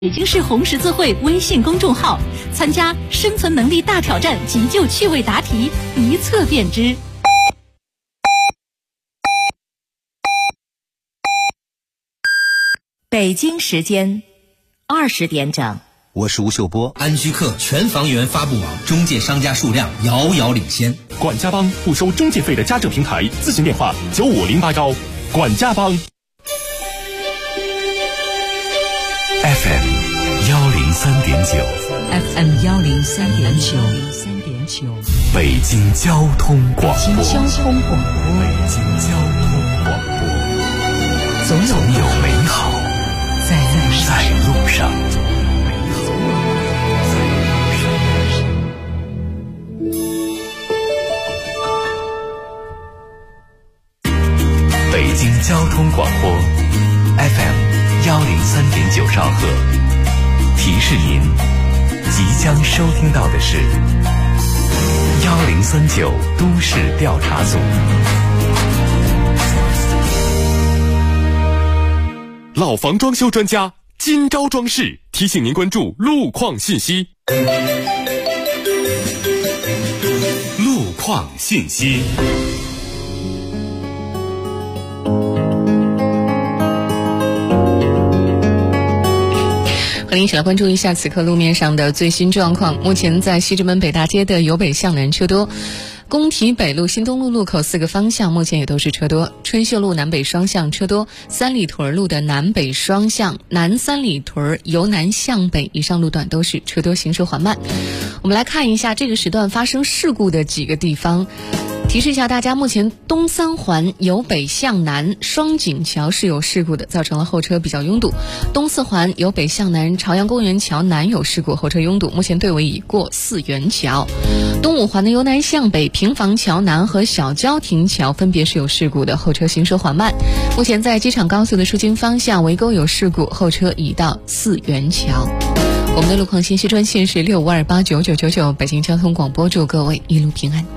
北京市红十字会微信公众号，参加生存能力大挑战急救趣味答题，一测便知。 北京时间20点整， 我是吴秀波。 安居客全房源发布网中介商家数量遥遥领先。 管家帮不收中介费的家政平台，咨询电话95081。管家帮。 FM 103.9 FM 103.9， 北京交通广播。 北京交通广播，总有美好在路上。 北京交通广播 FM 103.9兆赫，提示您即将收听到的是1039都市调查组。 老房装修专家今朝装饰提醒您关注路况信息。路况信息。 和您一起来关注一下此刻路面上的最新状况。目前在西直门北大街的由北向南车多，工体北路新东路路口4个方向目前也都是车多，春秀路南北双向车多，三里屯路的南北双向南三里屯由南向北以上路段都是车多，行驶缓慢。我们来看一下这个时段发生事故的几个地方。提示一下大家，目前东三环由北向南双井桥是有事故的，造成了后车比较拥堵。东四环由北向南朝阳公园桥南有事故，后车拥堵，目前队尾已过四元桥。东五环的由南向北平房桥南和小交亭桥分别是有事故的，后车行驶缓慢。目前在机场高速的出京方向围沟有事故，后车已到四元桥。我们的路况信息专线是65289999，北京交通广播，祝各位一路平安。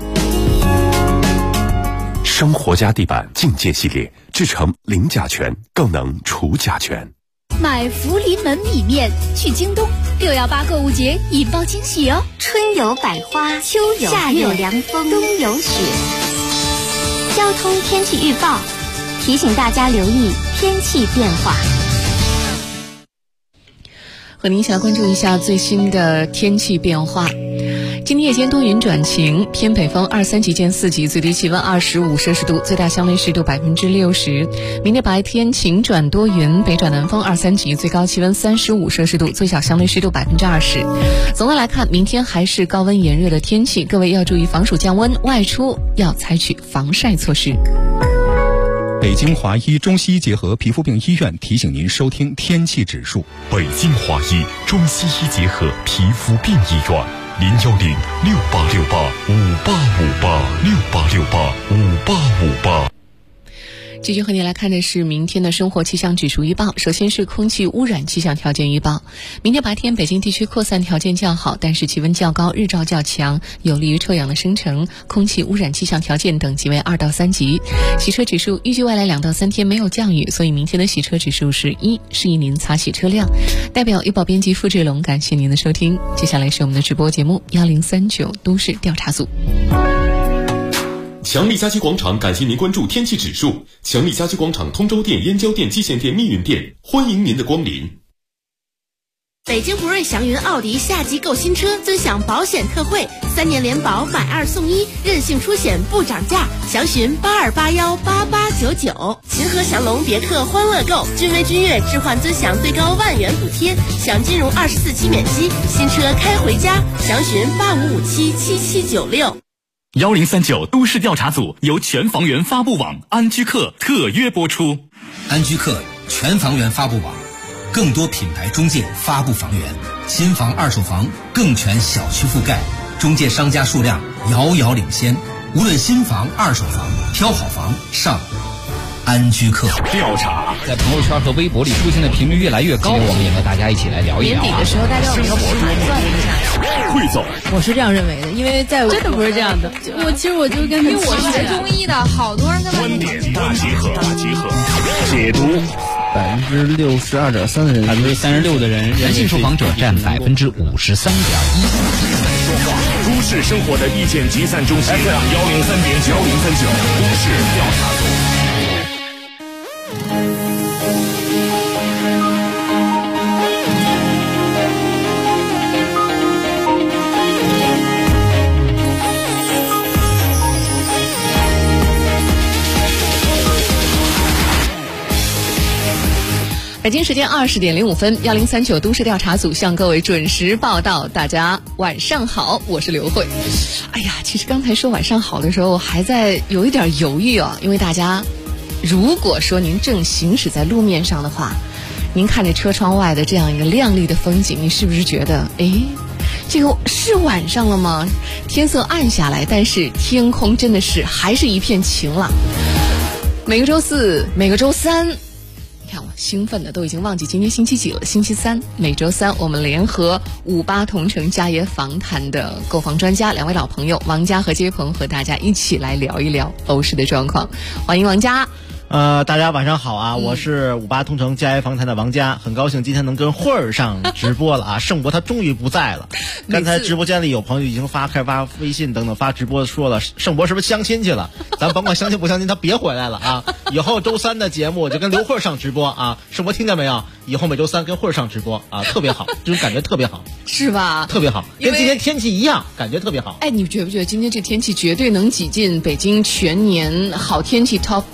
生活家地板境界系列，制成零甲醛，更能除甲醛。 买福临门米面去京东，618购物节引爆惊喜哦！ 春有百花，秋有夏有凉风，冬有雪。交通天气预报提醒大家留意天气变化。 和您一起来关注一下最新的天气变化。今天夜间多云转晴，偏北风2、3级见4级，最低气温25摄氏度，最大相对湿度60%。明天白天晴转多云，北转南风2、3级，最高气温35摄氏度，最小相对湿度20%。总的来看，明天还是高温炎热的天气，各位要注意防暑降温，外出要采取防晒措施。 北京华医中西医结合皮肤病医院提醒您收听天气指数。 北京华医中西医结合皮肤病医院，0106868585858，68685858。 继续和你来看的是明天的生活气象指数预报。首先是空气污染气象条件预报。明天白天北京地区扩散条件较好，但是气温较高，日照较强，有利于臭氧的生成，空气污染气象条件等级为2到3级。洗车指数预计未来2到3天没有降雨，所以明天的洗车指数是1，适宜您擦洗车辆。代表预报编辑付志龙，感谢您的收听。接下来是我们的直播节目1039都市调查组。 强力家居广场感谢您关注天气指数。强力家居广场通州店、燕郊店、蓟县店、密云店，欢迎您的光临。 北京福瑞祥云奥迪夏季购新车尊享保险特惠，3年联保买2送1，任性出险不涨价，详询82818899。秦河祥龙别克欢乐购，君威君越置换尊享最高10000元补贴，享金融24期免息，新车开回家，详询85577796。 1039都市调查组由全房源发布网安居客特约播出。 安居客全房源发布网，更多品牌中介发布房源，新房二手房更全小区覆盖，中介商家数量遥遥领先。无论新房二手房，挑好房上安居客。 调查在朋友圈和微博里出现的频率越来越高，我们也和大家一起来聊一聊。 年底的时候大家有没有盘算一下？ 汇总， 我是这样认为的，因为在真的不是这样的。 其实我就跟因为我学中医的，好多人跟观点大集合，解读 62.3%的人 ，36%的人男性受访者占53.1%。 都市生活的意见集散中心 FM 103.9 都市调查组。 北京时间20:05，1039都市调查组向各位准时报道。大家晚上好，我是刘慧。哎呀，其实刚才说晚上好的时候，还在有一点犹豫啊，因为大家如果说您正行驶在路面上的话，您看着车窗外的这样一个亮丽的风景，你是不是觉得，这个是晚上了吗？天色暗下来，但是天空真的是还是一片晴朗。每个周四，每个周三。看我兴奋的都已经忘记今天星期几了，星期三。每周三我们联合58同城家业房谈的购房专家两位老朋友王佳和接鹏，和大家一起来聊一聊楼市的状况。欢迎王佳。 大家晚上好啊！我是58同城家业房谈的王佳，很高兴今天能跟慧儿上直播了啊！盛博他终于不在了，刚才直播间里有朋友已经开始发微信等等发直播说了，盛博是不是相亲去了？咱甭管相亲不相亲，他别回来了啊！以后周三的节目我就跟刘慧上直播啊！盛博听见没有？以后每周三跟慧儿上直播啊，特别好，这种感觉特别好， 是吧？ 特别好，跟今天天气一样，感觉特别好。 你觉不觉得今天这天气绝对能挤进北京全年好天气 top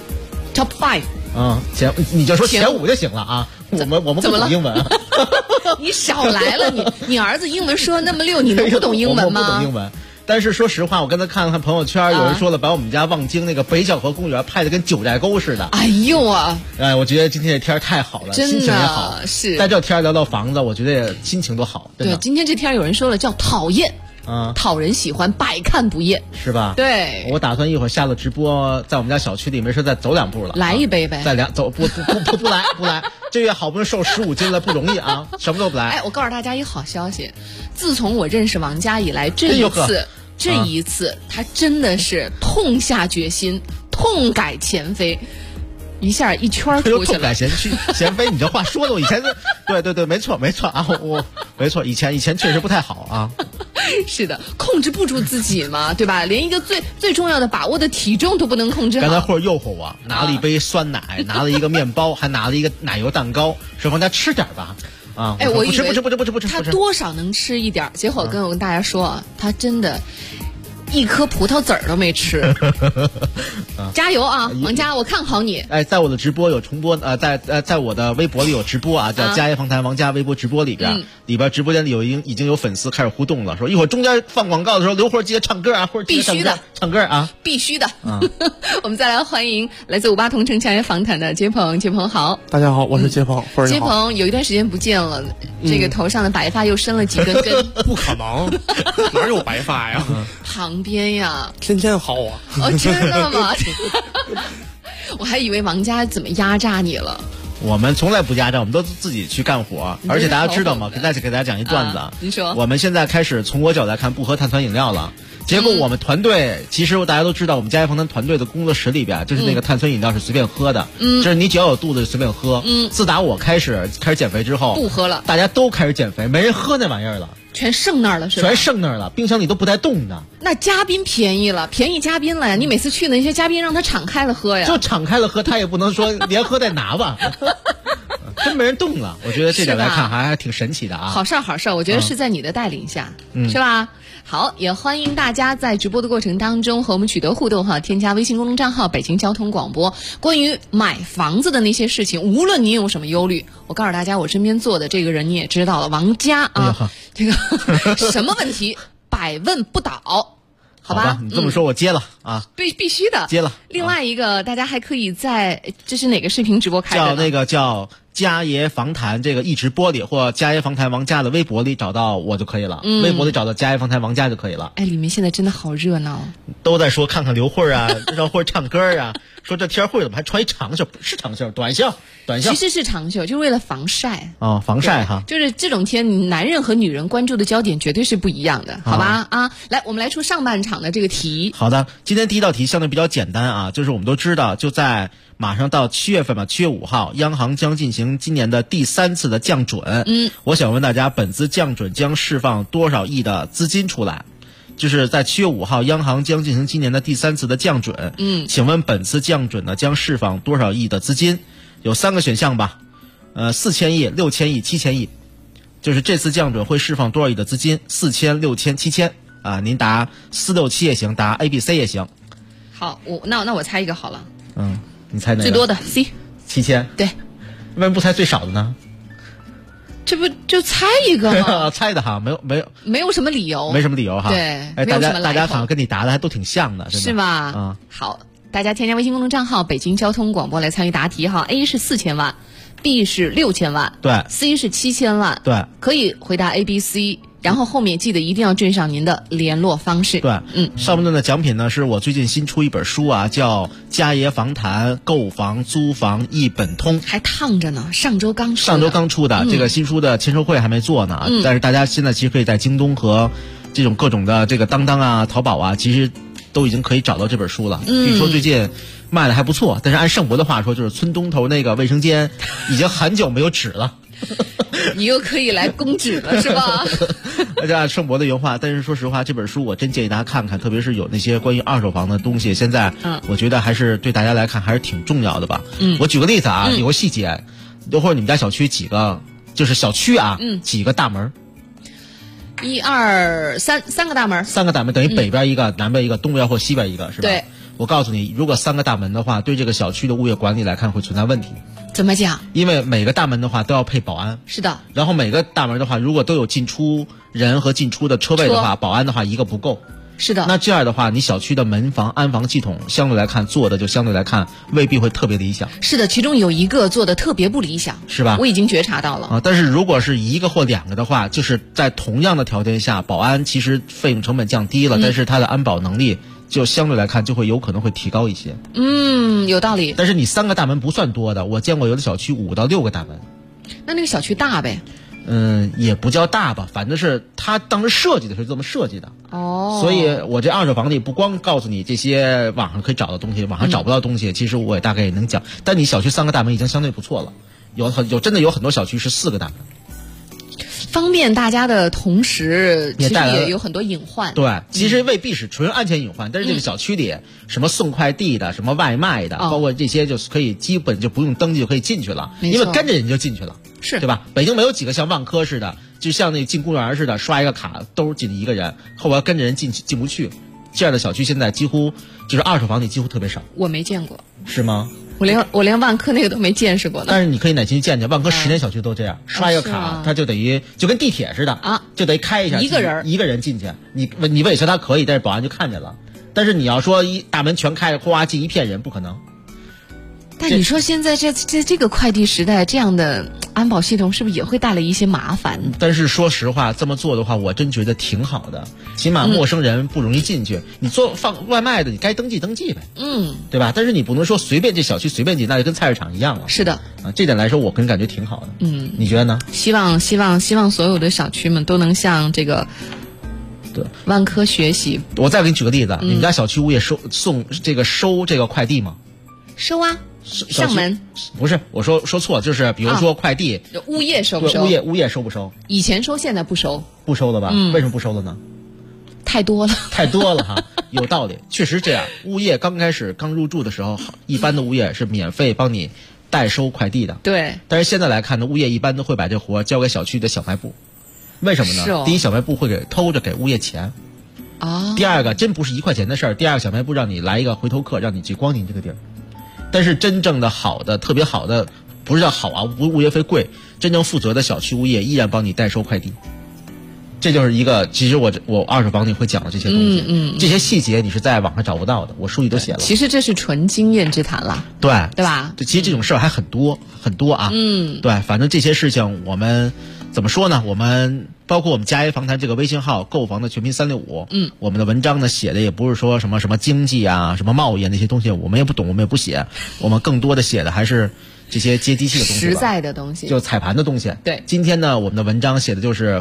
5？ 你就说前5就行了啊！我们不懂英文。 你少来了，你儿子英文说那么溜，你能不懂英文吗？ 我不懂英文。但是说实话，我刚才看朋友圈，有人说了，把我们家望京那个北小河公园拍的跟九寨沟似的。 哎呦啊！ 我觉得今天这天太好了，心情也好。 是在这天聊聊房子，我觉得心情都好。 对，今天这天有人说了叫讨厌。讨人喜欢，百看不厌， 是吧？ 对， 我打算一会儿下了直播，在我们家小区里没事再走2步了， 来一杯呗。 再走不来，这月好不容易瘦15斤了，不容易啊，什么都不来。 我告诉大家一好消息，自从我认识王佳以来，这一次他真的是痛下决心，痛改前非。一下一圈出去了， 痛改前非，你这话说的我以前对，没错啊，没错，以前确实不太好啊。 是的，控制不住自己嘛，对吧？连一个最重要的把握的体重都不能控制好。 刚才或者诱惑我，拿了一杯酸奶，拿了一个面包，还拿了一个奶油蛋糕，说王佳吃点吧。 我以为不吃， 他多少能吃一点，结果跟大家说，他真的一颗葡萄籽儿都没吃。加油啊，王佳，我看好你。 在我的直播有重播，在我的微博里有直播啊，叫家业房谈王佳微博直播里边直播间里已经有粉丝开始互动了，说一会儿中间放广告的时候，刘慧记得唱歌啊，或者必须的唱歌啊， 必须的。我们再来欢迎来自58同城家业房谈的接鹏好。 大家好，我是接鹏。 接鹏有一段时间不见了，这个头上的白发又生了几根。 不可能，哪有白发呀？ 旁边呀， 天天薅啊！ 真的吗？我还以为王佳怎么压榨你了。 我们从来不压榨，我们都自己去干活。而且大家知道吗？给大家讲一段子。 您说。 我们现在开始从我角度来看不喝碳酸饮料了。结果我们团队，其实大家都知道，我们家业房谈团队的工作室里边，就是那个碳酸饮料是随便喝的，就是你只要有肚子就随便喝。自打我开始减肥之后， 不喝了， 大家都开始减肥，没人喝那玩意儿了。 全剩那儿了是吧？ 全剩那儿了，冰箱里都不带动的。 那嘉宾便宜了，便宜嘉宾了呀！你每次去那些嘉宾让他敞开了喝呀， 就敞开了喝，他也不能说连喝带拿吧。真没人动了，我觉得这点来看还挺神奇的啊！ 好事，我觉得是在你的带领下，是吧？好，也欢迎大家在直播的过程当中和我们取得互动哈，添加微信公众账号北京交通广播。关于买房子的那些事情，无论你有什么忧虑，我告诉大家，我身边坐的这个人你也知道了，王佳啊，这个什么问题百问不倒。好吧， 你这么说我接了啊， 必须的， 接了。 另外一个，大家还可以在这是哪个视频直播开的？ 叫家业房谈这个一直播里，或家业房谈王佳的微博里找到我就可以了。微博里找到家业房谈王佳就可以了。 里面现在真的好热闹， 都在说看看刘慧啊，让慧唱歌啊，说这天慧怎么还穿一长袖？不是长袖，短袖。 其实是长袖，就是为了防晒。 防晒哈。 就是这种天，男人和女人关注的焦点绝对是不一样的，好吧？来，我们来出上半场的这个题。 好的，今天第一道题相对比较简单啊，就是我们都知道，就在马上到7月份嘛，7月5号，央行将进行今年的第3次的降准。我想问大家，本次降准将释放多少亿的资金出来？就是在7月5号，央行将进行今年的第3次的降准。请问本次降准呢，将释放多少亿的资金？有3个选项吧，4000亿、6000亿、7000亿。就是这次降准会释放多少亿的资金？4000、6000、7000啊，您答4、6、7也行，答 A、B、C 也行。 好，那我猜一个好了。 你猜哪个？ 最多的 C。 7000。 对。 为什么不猜最少的呢？ 这不就猜一个吗？ 猜的哈，没有什么理由， 没什么理由哈。 对， 大家好像跟你答的还都挺像的， 是吧？好，大家添加微信公众账号北京交通广播来参与答题哈。A 是4000万，B 是6000万， 对 ，C 是7000万， 对， 可以回答 A、B、C。然后后面记得一定要缀上您的联络方式。 对，上面的奖品呢是我最近新出一本书啊，叫《家爷房谈购房租房一本通》， 还烫着呢，上周刚出的。这个新书的签售会还没做呢，但是大家现在其实可以在京东和这种各种的这个当当啊、淘宝啊，其实都已经可以找到这本书了。据说最近卖的还不错，但是按盛博的话说，就是村东头那个卫生间已经很久没有纸了。 你又可以来供纸了是吧？ 大家盛博的原话，但是说实话，这本书我真建议大家看看，特别是有那些关于二手房的东西，现在我觉得还是对大家来看还是挺重要的吧。我举个例子啊，有个细节，或者你们家小区几个，就是小区啊，几个大门 ？1、2、3，三个大门。 3个大门等于北边一个、南边一个、东边或西边一个，是吧？ 对。 我告诉你，如果3个大门的话，对这个小区的物业管理来看会存在问题。 怎么讲？ 因为每个大门的话都要配保安。 是的。 然后每个大门的话，如果都有进出人和进出的车位的话，保安的话一个不够。 是的。 那这样的话，你小区的门防、安防系统相对来看做的就相对来看未必会特别理想。 是的，其中有一个做的特别不理想， 是吧？ 我已经觉察到了啊。但是如果是1个或2个的话，就是在同样的条件下，保安其实费用成本降低了，但是它的安保能力就相对来看就会有可能会提高一些。 有道理。 但是你3个大门不算多的，我见过有的小区5到6个大门。 那个小区大呗？ 也不叫大吧，反正是他当时设计的是这么设计的。所以我这二手房里不光告诉你这些网上可以找到东西，网上找不到东西，其实我也大概也能讲。但你小区3个大门已经相对不错了，真的有很多小区是4个大门。 方便大家的同时，其实也有很多隐患。 对，其实未必是纯安全隐患，但是这个小区里什么送快递的、什么外卖的，包括这些，就是可以基本就不用登记就可以进去了，因为跟着人就进去了， 是对吧？北京没有几个像万科似的，就像那进公园似的，刷一个卡兜进一个人，后边跟着人进不去。这样的小区现在几乎就是二手房里几乎特别少。 我没见过。 是吗？ 我连万科那个都没见识过呢。 但是你可以哪去见见，万科10年小区都这样，刷一个卡，它就等于就跟地铁似的啊，就得开一下，一个人进去，你尾随他可以，但是保安就看见了。但是你要说一大门全开，哗进一片人，不可能。 但你说现在这个快递时代，这样的安保系统是不是也会带来一些麻烦？ 但是说实话，这么做的话，我真觉得挺好的，起码陌生人不容易进去。你放外卖的，你该登记登记呗，对吧？但是你不能说随便这小区随便进，那就跟菜市场一样了。 是的， 啊，这点来说，我个人感觉挺好的。你觉得呢？ 希望所有的小区们都能向这个对万科学习。 我再给你举个例子，你们家小区物业收这个快递吗？ 收啊。上门不是，我说错了，就是比如说快递， 物业收不收？ 物业收不收？ 以前收，现在不收。 不收了吧？为什么不收了呢？ 太多了哈，有道理，确实这样。物业刚入驻的时候，一般的物业是免费帮你代收快递的。 对。 但是现在来看呢，物业一般都会把这活交给小区的小卖部。为什么呢？第一，小卖部会偷着给物业钱。第二个，真不是1块钱的事儿。第二个，小卖部让你来一个回头客，让你去光临这个地儿。但是真正的好的、特别好的，不是叫好啊，物业费贵，真正负责的小区物业依然帮你代收快递。这就是一个，其实我二手房里会讲的这些东西，这些细节你是在网上找不到的，我书里都写了。 其实这是纯经验之谈了， 对吧？ 其实这种事儿还很多啊，对，反正这些事情我们怎么说呢？我们包括我们家业房谈这个微信号，购房的全拼365，我们的文章呢写的也不是说什么经济啊、什么贸易啊那些东西，我们也不懂，我们也不写，我们更多的写的还是这些接地气的东西， 实在的东西， 就踩盘的东西。 对， 今天呢，我们的文章写的就是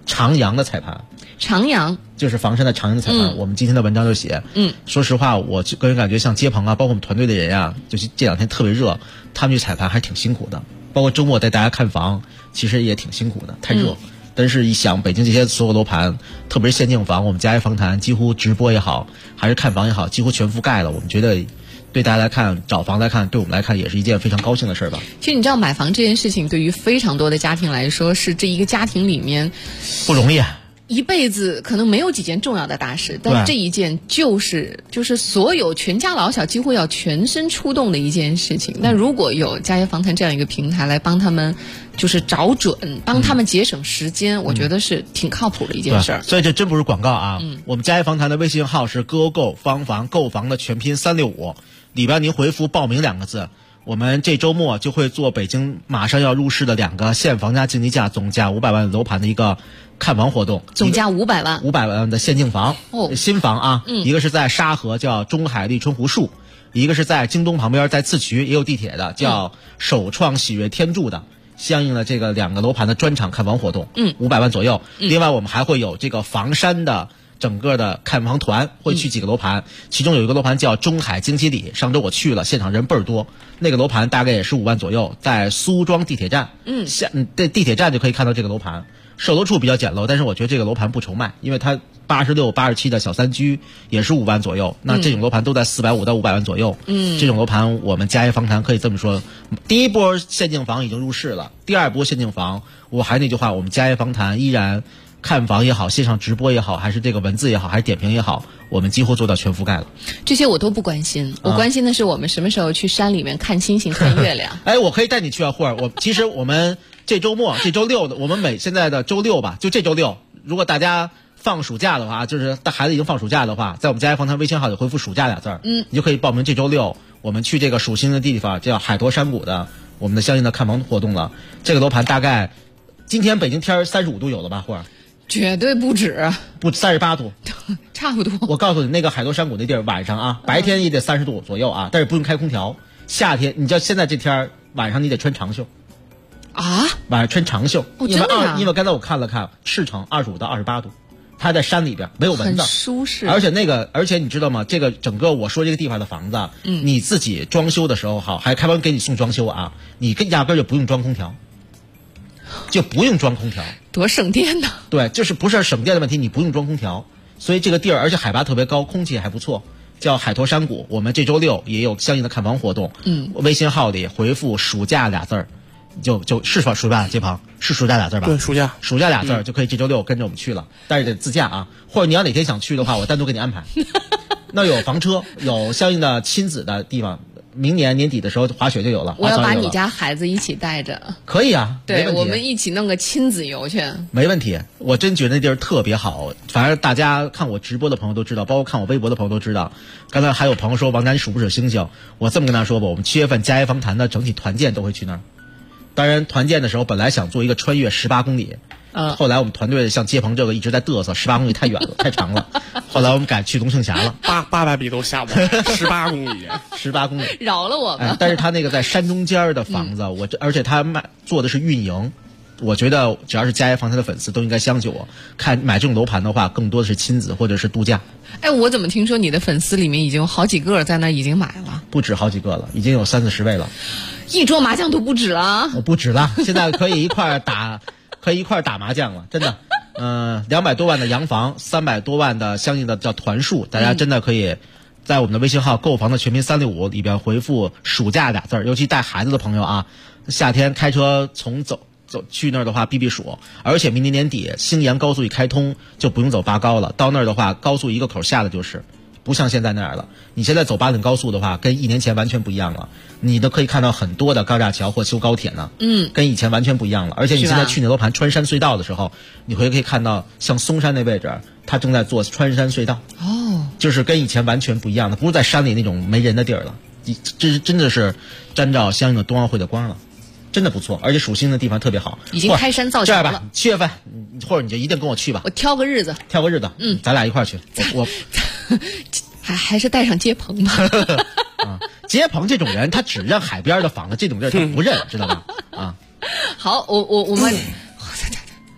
长阳的彩盘。 长阳就是房山的长阳的彩盘。我们今天的文章就写，说实话，我个人感觉像街鹏啊，包括我们团队的人啊，就是这2天特别热，他们去彩盘还挺辛苦的。包括周末带大家看房，其实也挺辛苦的，太热。但是一想，北京这些所有楼盘，特别是限定房，我们佳悦房坛几乎直播也好，还是看房也好，几乎全覆盖了。我们觉得对大家来看，找房来看，对我们来看也是一件非常高兴的事儿吧。 其实你知道，买房这件事情对于非常多的家庭来说，是这一个家庭里面不容易。 一辈子可能没有几件重要的大事，但这一件就是所有全家老小几乎要全身出动的一件事情。那如果有佳悦房坛这样一个平台来帮他们就是找准，帮他们节省时间，我觉得是挺靠谱的一件事儿。 所以这真不是广告啊。我们佳悦房坛的微信号是歌购方房购房的全拼365，里边您回复报名2个字。我们这周末就会做北京马上要入市的2个现房价竞技价总价500万楼盘的一个看房活动， 总价500万 ，500万的限定房，新房啊，一个是在沙河叫中海丽春湖树，一个是在京东旁边，在次渠也有地铁的，叫首创喜悦天柱的，相应的这个2个楼盘的专场看房活动，500万左右。另外我们还会有这个房山的整个的看房团，会去几个楼盘，其中有一个楼盘叫中海京七里，上周我去了，现场人倍儿多，那个楼盘大概也是5万左右，在苏庄地铁站，在地铁站就可以看到这个楼盘。售楼处比较简陋，但是我觉得这个楼盘不愁卖，因为它86、87的小3居也是5万左右，那这种楼盘都在450到500万左右。这种楼盘我们佳悦房坛可以这么说，第一波限定房已经入市了，第2波限定房，我还是那句话，我们佳悦房坛依然看房也好，线上直播也好，还是这个文字也好，还是点评也好，我们几乎做到全覆盖了。 这些我都不关心，我关心的是我们什么时候去山里面看星星看月亮。 哎，我可以带你去啊，霍儿。其实我们这周末这周六的，我们现在的周六吧，就这周六，如果大家放暑假的话，就是大孩子已经放暑假的话，在我们佳悦房坛微信号里回复暑假2字，你就可以报名这周六我们去这个属新的地方叫海坨山谷的我们的相应的看房活动了。这个楼盘大概今天北京天35度有了吧，霍儿？ 绝对不止， 不38度， 差不多。 我告诉你，那个海坨山谷那地儿晚上啊，白天也得30度左右啊，但是不用开空调。夏天你知道现在这天晚上你得穿长袖啊，晚上穿长袖， 真的啊？ 因为刚才我看了看，赤城25到28度，它在山里边没有蚊子， 很舒适。 而且你知道吗？这个整个我说这个地方的房子，你自己装修的时候好，还开完给你送装修啊，你压根就不用装空调。就不用装空调， 多省电呢。 对，就是不是省电的问题，你不用装空调，所以这个地儿而且海拔特别高，空气也还不错，叫海坨山谷。我们这周六也有相应的看房活动，微信号里回复暑假2字，就是暑假街旁是暑假2字吧？ 对，暑假 2字就可以这周六跟着我们去了，但是得自驾啊，或者你要哪天想去的话，我单独给你安排。那有房车，有相应的亲子的地方。明年年底的时候滑雪就有了， 我要把你家孩子一起带着。 可以啊， 对，我们一起弄个亲子游去。 没问题，我真觉得那地儿特别好。反正大家看我直播的朋友都知道，包括看我微博的朋友都知道。刚才还有朋友说王佳你数不数星星？我这么跟他说吧，我们7月份佳悦房坛的整体团建都会去那儿。当然团建的时候本来想做一个穿越18公里。后来我们团队像街鹏这个一直在嘚瑟，18公里太远了，太长了。后来我们改去龙庆峡了 ，800米都下不来，18公里 ，18公里， 饶了我们。 但是他那个在山中间的房子，而且他做的是运营，我觉得只要是佳悦房坛的粉丝都应该相信我。买这种楼盘的话，更多的是亲子或者是度假。 哎，我怎么听说你的粉丝里面已经有好几个在那已经买了？ 不止好几个了，已经有30-40位了。 一桌麻将都不止了？ 不止了，现在可以一块打麻将了，真的。200多万的洋房，300多万的相应的叫团数，大家真的可以在我们的微信号购房的全拼365里边回复暑假2字，尤其带孩子的朋友啊，夏天开车走去那儿的话避暑，而且明年年底兴延高速一开通就不用走8高了，到那儿的话高速一个口下的就是。不像现在那样了，你现在走8岭高速的话，跟1年前完全不一样了。你都可以看到很多的高架桥或修高铁呢，跟以前完全不一样了。而且你现在去那楼盘穿山隧道的时候，你可以看到像嵩山那位置，它正在做穿山隧道。就是跟以前完全不一样的，不是在山里那种没人的地儿了。这真的是沾着相应的冬奥会的光了，真的不错。而且属新的地方特别好， 已经开山造桥了。 这样吧，7月份或者你就一定跟我去吧。 我挑个日子， 咱俩一块儿去。我还是带上街鹏吧。 街鹏这种人，他只认海边的房子，这种地儿他不认，知道吧？啊， 好，我们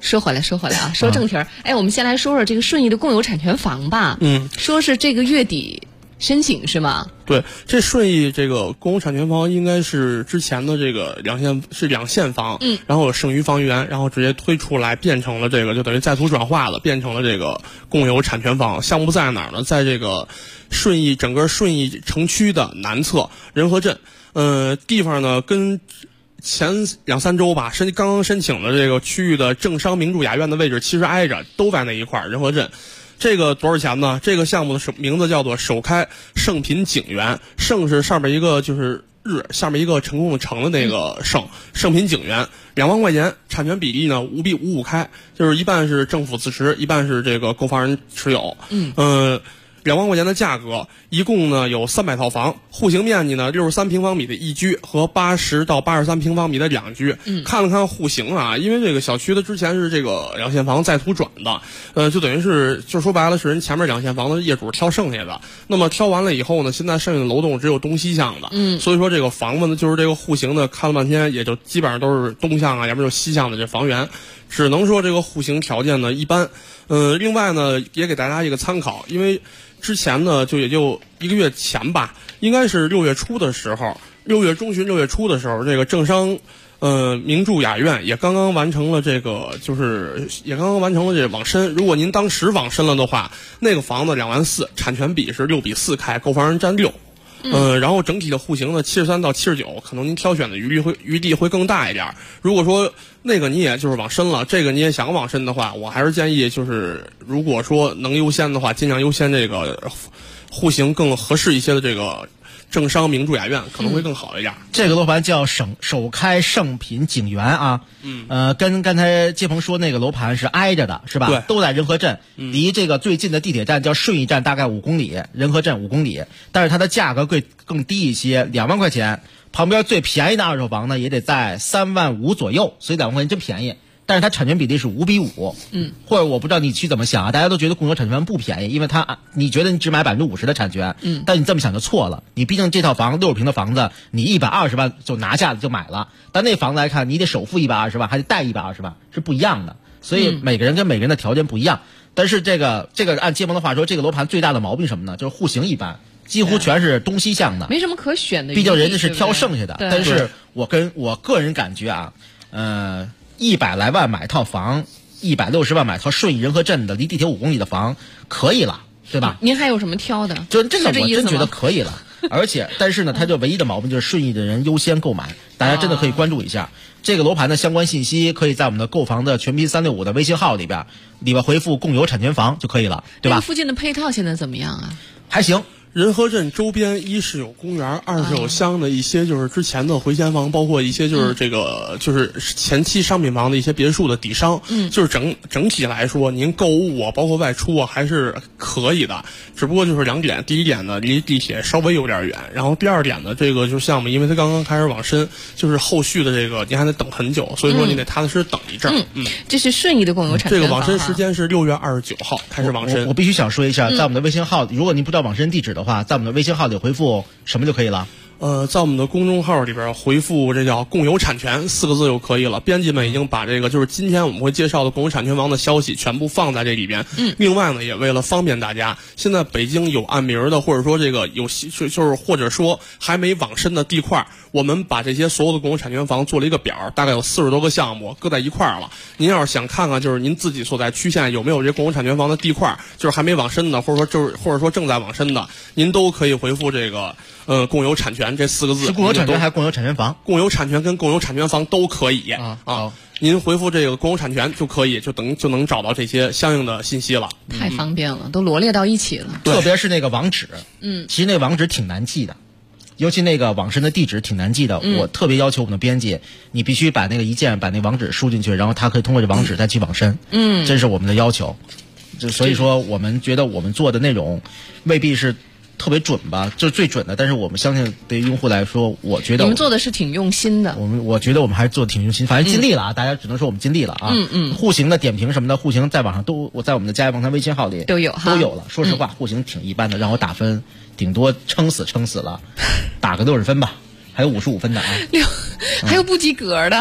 说回来啊，说正题儿。我们先来说说这个顺义的共有产权房吧。说是这个月底申请是吗？ 对，这顺义这个共有产权房应该是之前的这个两线房，然后有剩余房源，然后直接推出来变成了这个，就等于再图转化了，变成了这个共有产权房。项目在哪儿呢？在这个整个顺义城区的南侧仁和镇，地方呢跟前2-3周吧，刚刚申请的这个区域的政商名著雅苑的位置其实挨着，都在那一块仁和镇。这个多少钱呢？这个项目的名字叫做首开盛品景园，盛是上面一个就是日，下面一个成功的成的那个盛品景园，2万块钱，产权比例呢5比55开，就是一半是政府自持，一半是这个购房人持有。2万块钱的价格，一共呢有300套房，户型面积呢63平方米的一居和80到83平方米的两居。看了看户型啊，因为这个小区的之前是这个两线房在图转的，就等于是就说白了是人前面两线房的业主挑剩下的，那么挑完了以后呢，现在剩下的楼栋只有东西向的，所以说这个房子呢就是这个户型呢看了半天也就基本上都是东向啊，要不就西向的这房源，只能说这个户型条件呢一般。另外呢也给大家一个参考，因为之前呢也就1个月前吧，应该是6月初的时候，6月中旬6月初的时候，这个政商名著雅苑也刚刚完成了这个网申。如果您当时网申了的话，那个房子2万4，产权比是6比4开，购房人占6。然后整体的户型呢73到79，可能您挑选的余地会更大一点。如果说那个你也就是网申了，这个你也想网申的话，我还是建议就是如果说能优先的话，尽量优先这个户型更合适一些的这个政商名著雅苑，可能会更好一点。 这个楼盘叫首开盛品景园啊，跟刚才介鹏说那个楼盘是挨着的，是吧？ 对， 都在仁和镇，离这个最近的地铁站叫顺义站大概5公里，仁和镇5公里，但是它的价格会更低一些，2万块钱。旁边最便宜的二手房呢，也得在3万5左右，所以2万块钱真便宜。但是它产权比例是5比5，或者我不知道你去怎么想啊？大家都觉得共有产权房不便宜，因为你觉得你只买50%的产权，但你这么想就错了。你毕竟这套房60平的房子，你120万就拿下就买了，但那房子来看，你得首付120万，还得贷120万，是不一样的。所以每个人跟每个人的条件不一样。但是这个按街坊的话说，这个楼盘最大的毛病什么呢？就是户型一般。几乎全是东西向的， 没什么可选的。 毕竟人家是挑剩下的，但是我个人感觉啊，100来万买套房，160万买套顺义仁和镇的离地铁5公里的房，可以了，对吧？ 您还有什么挑的？ 就真的我真觉得可以了。而且，但是呢，它就唯一的毛病就是顺义的人优先购买，大家真的可以关注一下这个楼盘的相关信息，可以在我们的购房的全拼365的微信号里边回复共有产权房就可以了，对吧？ 附近的配套现在怎么样啊？ 还行。 仁和镇周边一是有公园，二是有相应的一些就是之前的回迁房，包括一些就是这个就是前期商品房的一些别墅的底商，就是整体来说，您购物啊，包括外出啊，还是可以的。只不过就是2点，第一点呢，离地铁稍微有点远，然后第二点呢，这个就项目因为它刚刚开始网申，就是后续的这个您还得等很久，所以说你得踏踏实实等一阵。 这是顺义的共有产权房。 这个网申时间是6月29号开始网申。 我必须想说一下，在我们的微信号，如果您不知道网申地址的话，在我们的微信号里回复什么就可以了？ 在我们的公众号里边回复这叫共有产权4个字就可以了。编辑们已经把这个就是今天我们会介绍的共有产权房的消息全部放在这里边。另外呢，也为了方便大家，现在北京有按名的，或者说这个就是或者说还没网申的地块，我们把这些所有的共有产权房做了一个表，大概有40多个项目搁在一块了。您要是想看看就是您自己所在区县有没有这共有产权房的地块，就是还没网申的，或者说正在网申的，您都可以回复这个共有产权这4个字。 是共有产权还是共有产权房？ 共有产权跟共有产权房都可以您回复这个共有产权就可以，就能找到这些相应的信息了。 太方便了，都罗列到一起了。 特别是那个网址，其实那网址挺难记的，尤其那个网申的地址挺难记的。我特别要求我们的编辑，你必须把那个一键把那网址输进去，然后他可以通过这网址再去网申。这是我们的要求。所以说，我们觉得我们做的内容未必是特别准吧，就是最准的，但是我们相信对用户来说，我觉得你们做的是挺用心的。 我觉得我们还是做的挺用心，反正尽力了啊！大家只能说我们尽力了啊。户型的点评什么的，户型在网上我在我们的家业房谈微信号里都有了。说实话，户型挺一般的，让我打分顶多撑死了，打个60分吧，还有55分的啊， 还有不及格的。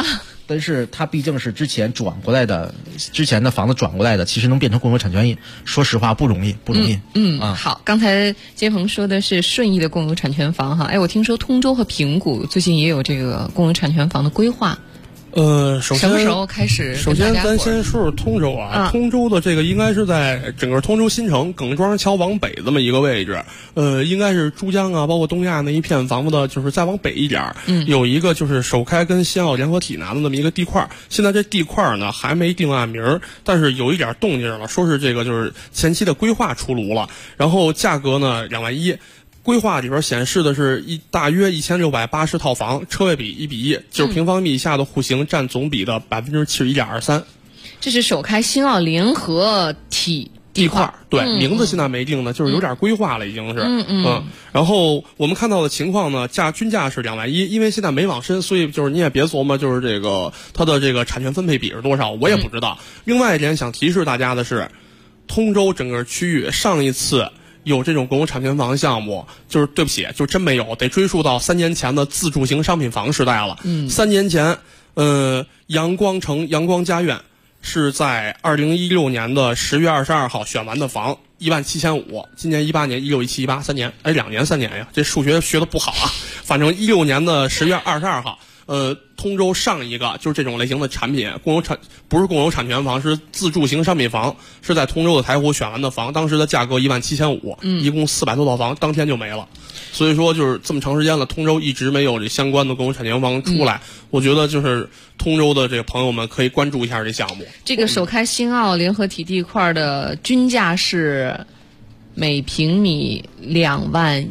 但是它毕竟是之前转过来的，之前的房子转过来的，其实能变成共有产权，说实话不容易，不容易。 好，刚才接鹏说的是顺义的共有产权房哈，我听说通州和平谷最近也有这个共有产权房的规划。 首先什么时候开始？ 首先咱先说说通州啊，通州的这个应该是在整个通州新城耿庄桥往北这么一个位置，应该是珠江啊，包括东亚那一片房子的，就是再往北一点，有一个就是首开跟新奥联合体拿的那么一个地块，现在这地块呢还没定案名，但是有一点动静了，说是这个就是前期的规划出炉了，然后价格呢2万1。规划里边显示的是大约1680套房，车位比1:1，就是平方米以下的户型占总比的71.23%。 这是首开新奥联合体地块， 对，名字现在没定呢，就是有点规划了，已经是。然后我们看到的情况呢，均价是2万1，因为现在没往深，所以就是你也别琢磨，就是这个它的这个产权分配比是多少，我也不知道。另外一点想提示大家的是，通州整个区域上一次有这种共有产权房项目，就是对不起，就真没有，得追溯到3年前的自住型商品房时代了。3年前，阳光城阳光家苑是在2016年的10月22号选完的房，17500，今年18年16、17、18，3年，2年3年呀，这数学学的不好啊。反正16年的10月22号。通州上一个就是这种类型的产品，不是共有产权房，是自住型商品房，是在通州的台湖选完的房，当时的价格17500，一共400多套房，当天就没了。所以说就是这么长时间了，通州一直没有这相关的共有产权房出来，我觉得就是通州的这个朋友们可以关注一下这项目。 这个首开新奥联合体地块的均价是每平米2万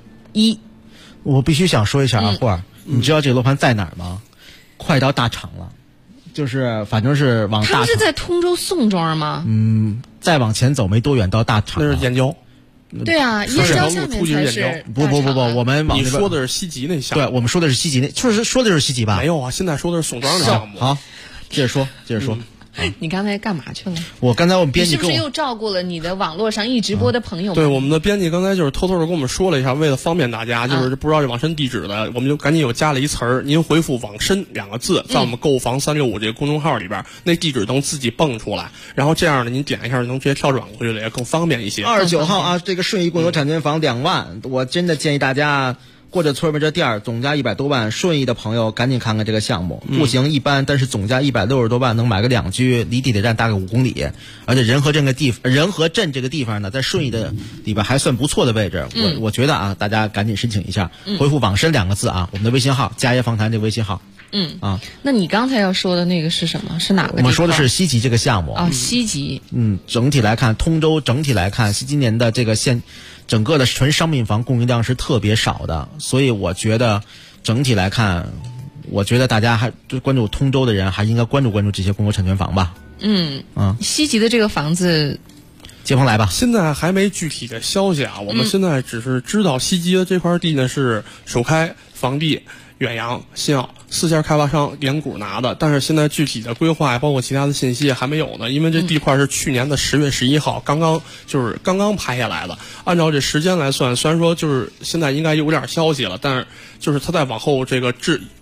1。 我必须想说一下啊，霍儿。你知道这个楼盘在哪儿吗？快到大厂了，就是反正是往大厂。 他们是在通州宋庄吗？ 再往前走没多远到大厂。 那是燕郊。 对啊，燕郊下面才是。 不，我们往你说的是西集那项目。 对，我们说的是西集那，确实说的是西集吧？ 没有啊，现在说的是宋庄的项目。 好，接着说。 你刚才干嘛去了？ 我刚才我们编辑是不是又照顾了你的网络上一直播的朋友们？ 对，我们的编辑刚才就是偷偷的跟我们说了一下，为了方便大家，就是不知道这网申地址的，我们就赶紧又加了一词儿，您回复网申2个字，在我们购物房365这个公众号里边，那地址能自己蹦出来，然后这样呢，您点一下能直接跳转过去的，也更方便一些。 29号啊，这个顺义共有产权房2万，我真的建议大家。或者村边这店总价100多万，顺义的朋友赶紧看看这个项目，户型一般，但是总价160多万，能买个2居，离地铁站大概5公里，而且仁和镇这个地方呢，在顺义的里边还算不错的位置。我觉得啊，大家赶紧申请一下，回复网申2个字啊，我们的微信号嘉业访谈这个微信号。 那你刚才要说的那个是什么？是哪个地方？ 我们说的是西集这个项目啊，西集。 整体来看，通州整体来看，今年的这个整个的纯商品房供应量是特别少的，所以我觉得整体来看，我觉得大家还关注通州的人还应该关注这些共有产权房吧。 西集的这个房子， 接鹏来吧。 现在还没具体的消息啊，我们现在只是知道西集的这块地呢是首开房地。远洋、新奥4家开发商联股拿的，但是现在具体的规划包括其他的信息还没有呢，因为这地块是去年的10月11号刚刚拍下来的。按照这时间来算，虽然说就是现在应该有点消息了，但是就是它再往后治个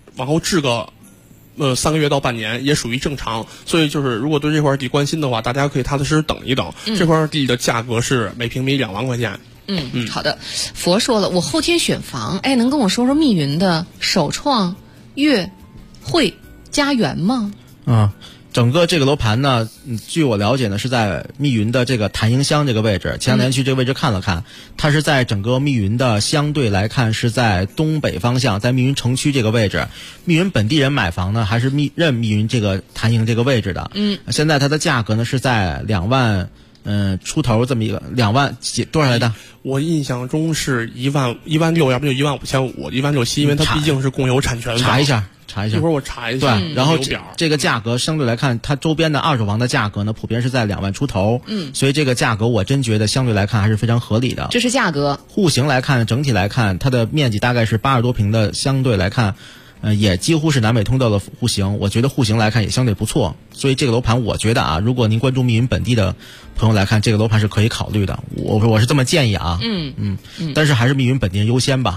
3个月到半年也属于正常。所以就是如果对这块地关心的话，大家可以踏踏实实等一等。这块地的价格是每平米2万块钱。 好的。佛说了，我后天选房，能跟我说说密云的首创悦汇家园吗？ 整个这个楼盘呢，据我了解呢，是在密云的这个潭营乡这个位置。前2天去这个位置看了看，它是在整个密云的相对来看是在东北方向，在密云城区这个位置。密云本地人买房呢，还是认密云这个潭营这个位置的。现在它的价格呢是在2万。出头这么一个2万几多少来的？ 我印象中是16000，要不就15500，16000，因为它毕竟是共有产权。 查一下， 一会儿我查一下。 对，然后这个价格相对来看，它周边的二手房的价格呢，普遍是在2万出头。所以这个价格我真觉得相对来看还是非常合理的。 这是价格。 户型来看，整体来看，它的面积大概是80多平的，相对来看。也几乎是南北通道的户型，我觉得户型来看也相对不错，所以这个楼盘我觉得啊，如果您关注密云本地的朋友来看，这个楼盘是可以考虑的，我是这么建议啊。但是还是密云本地人优先吧。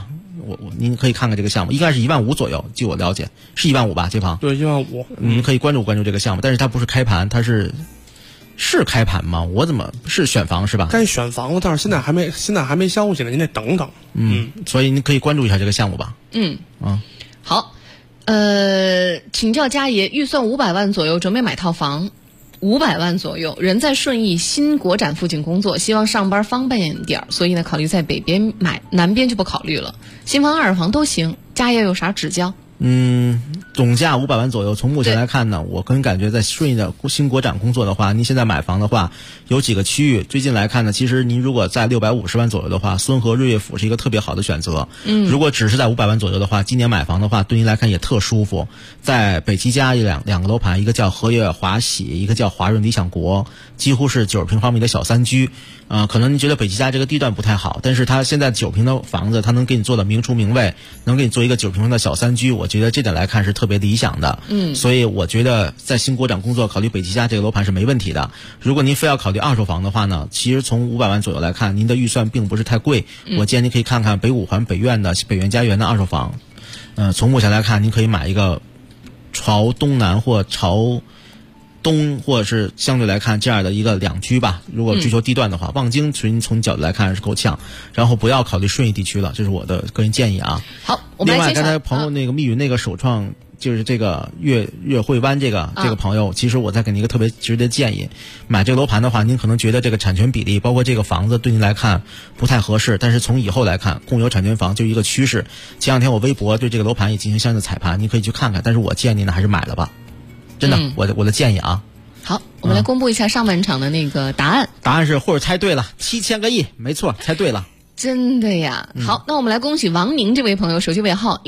您可以看看这个项目，应该是15000左右，据我了解是15000吧，街坊。 对，15000。 您可以关注这个项目，但是它不是开盘，它是开盘吗？我怎么是选房是吧？ 该选房了，但是现在还没消息呢，您得等等。 所以您可以关注一下这个项目吧。 好，请教家爷，预算500万左右，准备买套房，500万左右，人在顺义新国展附近工作，希望上班方便点，所以呢，考虑在北边买，南边就不考虑了。新房、二手房都行，家爷有啥指教？ 总价500万左右。从目前来看呢，我个人感觉在顺义的新国展工作的话，您现在买房的话，有几个区域。最近来看呢，其实您如果在650万左右的话，孙河瑞悦府是一个特别好的选择。如果只是在500万左右的话，今年买房的话，对您来看也特舒服。在北齐家两个楼盘，一个叫和悦华喜，一个叫华润理想国，几乎是90平方米的小3居。可能您觉得北齐家这个地段不太好，但是它现在9平的房子，它能给你做的明厨明卫，能给你做一个9平的小3居，我觉得这点来看是特别理想的。所以我觉得在新国展工作，考虑北齐家这个楼盘是没问题的。如果您非要考虑二手房的话呢，其实从500万左右来看，您的预算并不是太贵。我建议您可以看看北五环北苑的北苑家园的二手房。从目前来看，您可以买一个朝东南或朝东，或者是相对来看这样的一个2居吧。如果追求地段的话，望京从角度来看是够呛，然后不要考虑顺义地区了，这是我的个人建议啊。 好，我们来另外刚才朋友那个密云那个首创，就是这个粤汇湾这个朋友，其实我再给您一个特别值得建议，买这个楼盘的话，您可能觉得这个产权比例包括这个房子对您来看不太合适，但是从以后来看，共有产权房就是一个趋势。前2天我微博对这个楼盘也进行相应的踩盘，您可以去看看，但是我建议您呢还是买了吧，真的，我的建议啊。 好，我们来公布一下上半场的那个答案。 答案是或者猜对了，7000个亿，没错，猜对了。 真的呀。好，那我们来恭喜王宁这位朋友，手机尾号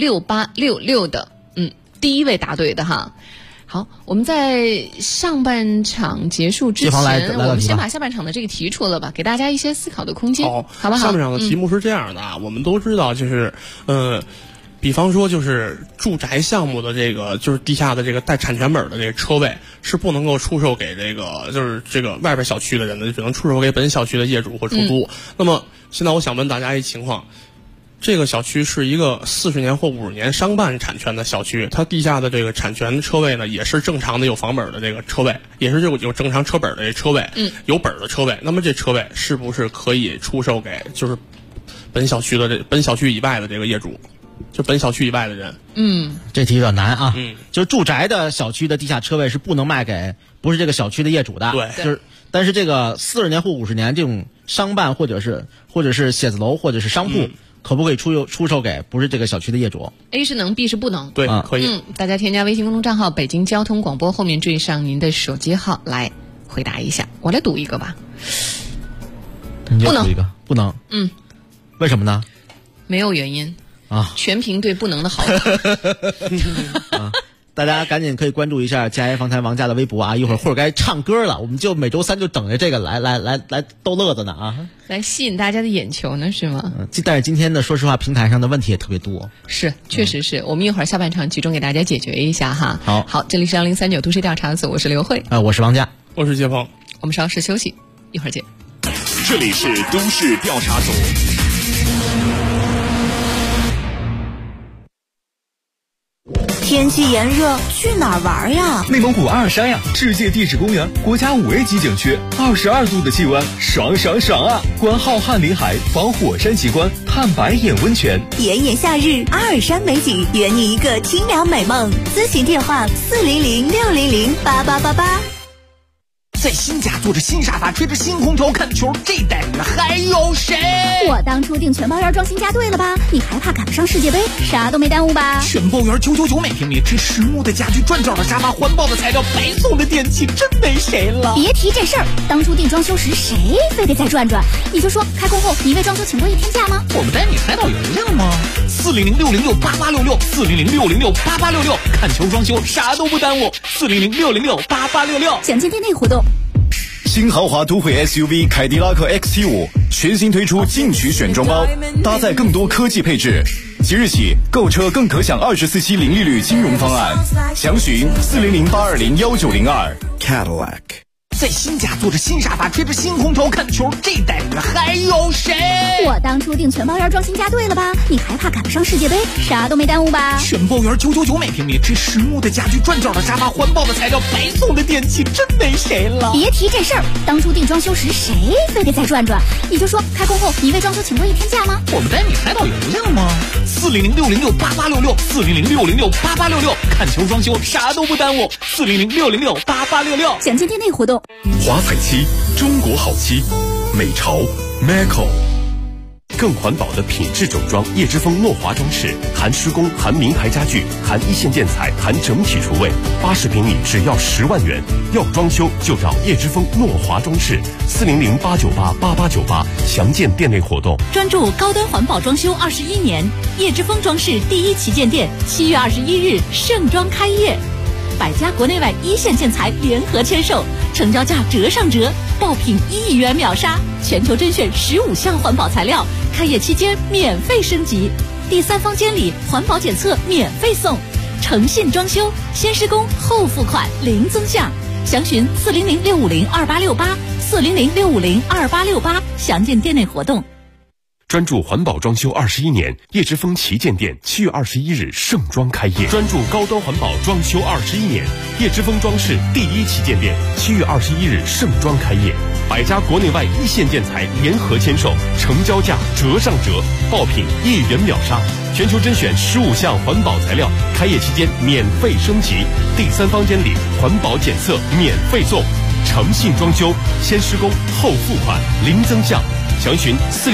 6866的，第一位答对的哈。好，我们在上半场结束之前，我们先把下半场的这个题出了吧，给大家一些思考的空间，好不好？ 下半场的题目是这样的啊，我们都知道，就是比方说就是住宅项目的这个就是地下的这个带产权本的这个车位是不能够出售给这个就是这个外边小区的人的，只能出售给本小区的业主或出租。那么现在我想问大家一情况，这个小区是一个40年或50年商办产权的小区，它地下的这个产权车位呢也是正常的有房本的这个车位，也是有正常车本的这车位，有本的车位。那么这车位是不是可以出售给就是本小区以外的这个业主？就本小区以外的人。 这题有点难啊。就是住宅的小区的地下车位是不能卖给不是这个小区的业主的。 对。 但是这个40年或50年这种商办或者是写字楼或者是商铺，可不可以出售给不是这个小区的业主 ？A 是能 ，B 是不能。 对，可以。 大家添加微信公众账号北京交通广播，后面缀上您的手机号来回答一下。我来读一个吧。 不能。不能。为什么呢？ 没有原因。全凭对不能的好感。 大家赶紧可以关注一下家业房台王家的微博啊！一会儿该唱歌了，我们就每周3就等着这个来逗乐子呢啊！ 来吸引大家的眼球呢是吗？ 但是今天呢，说实话，平台上的问题也特别多。 是，确实是。我们一会儿下半场集中给大家解决一下哈。好，这里是1039都市调查组，我是刘慧， 我是王佳， 我是杰鹏。 我们稍事休息，一会儿见。 这里是都市调查组。 天气炎热，去哪儿玩呀？ 内蒙古阿尔山呀，世界地质公园，国家5A级景区，22度的气温，爽爽爽啊！观浩瀚林海，访火山奇观，探白眼温泉。 炎炎夏日，阿尔山美景，圆你一个清凉美梦。咨询电话400-600-8888。 在新家坐着新沙发，吹着新空调看球，这待遇还有谁？ 我当初订全包园装新家对了吧？你还怕赶不上世界杯？啥都没耽误吧？ 全包园999每平米，这实木的家具，转角的沙发，环保的材料，白送的电器，真没谁了。 别提这事儿，当初订装修时谁非得再转转？你就说开工后你为装修请过1天假吗？ 我们带你海岛游游吗？400-606-8866，400-606-8866，看球装修啥都不耽误，400-606-8866。 详见店内活动。 新豪华都会 SUV 凯迪拉克 XT5 全新推出进取选装包，搭载更多科技配置。即日起购车更可享24期零利率金融方案，详询400-820-1902。Cadillac。 在新家坐着新沙发，吹着新空调看球，这待遇还有谁？ 我当初订全包园装新家对了吧？你还怕赶不上世界杯？啥都没耽误吧？ 全包园999每平米，这实木的家具，转角的沙发，环保的材料，白送的电器，真没谁了。 别提这事儿，当初订装修时谁非得再转转？你就说开工后你为装修请过1天假吗？ 我们带你海岛邮件吗？400-606-8866，400-606-8866，看球装修啥都不耽误，400-606-8866。 详见店内活动。 华彩漆，中国好漆，美潮 Maco。更环保的品质整装，叶之峰诺华装饰，含施工，含名牌家具，含一线建材，含整体厨卫，80平米只要10万元。要装修就找叶之峰诺华装饰，400-898-8898，详见店内活动。 专注高端环保装修21年，叶之峰装饰第1旗舰店7月21日盛装开业，100家国内外一线建材联合签售，成交价折上折，爆品1亿元秒杀，全球甄选15项环保材料，开业期间免费升级，第3方监理环保检测免费送，诚信装修，先施工后付款零增项，详询400-650-2868，400-650-2868，详见店内活动。 专注环保装修21年，叶之峰旗舰店7月21日盛装开业。专注高端环保装修21年，叶之峰装饰第1旗舰店7月21日盛装开业，100家国内外一线建材联合签售，成交价折上折，爆品1亿元秒杀，全球甄选15项环保材料，开业期间免费升级，第3方监理环保检测免费送，诚信装修，先施工后付款零增项，详询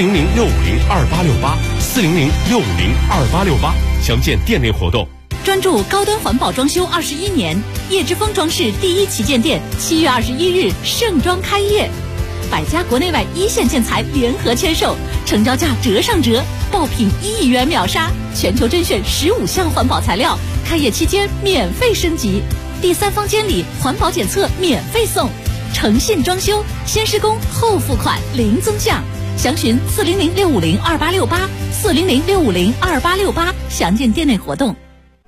400-650-2868，400-650-2868，详见店内活动。 专注高端环保装修21年，叶之峰装饰第1旗舰店7月21日盛装开业，100家国内外一线建材联合签售，成交价折上折，爆品1亿元秒杀，全球甄选15项环保材料，开业期间免费升级，第3方监理环保检测免费送，诚信装修，先施工后付款零增项，详询400-650-2868，400-650-2868，详见店内活动。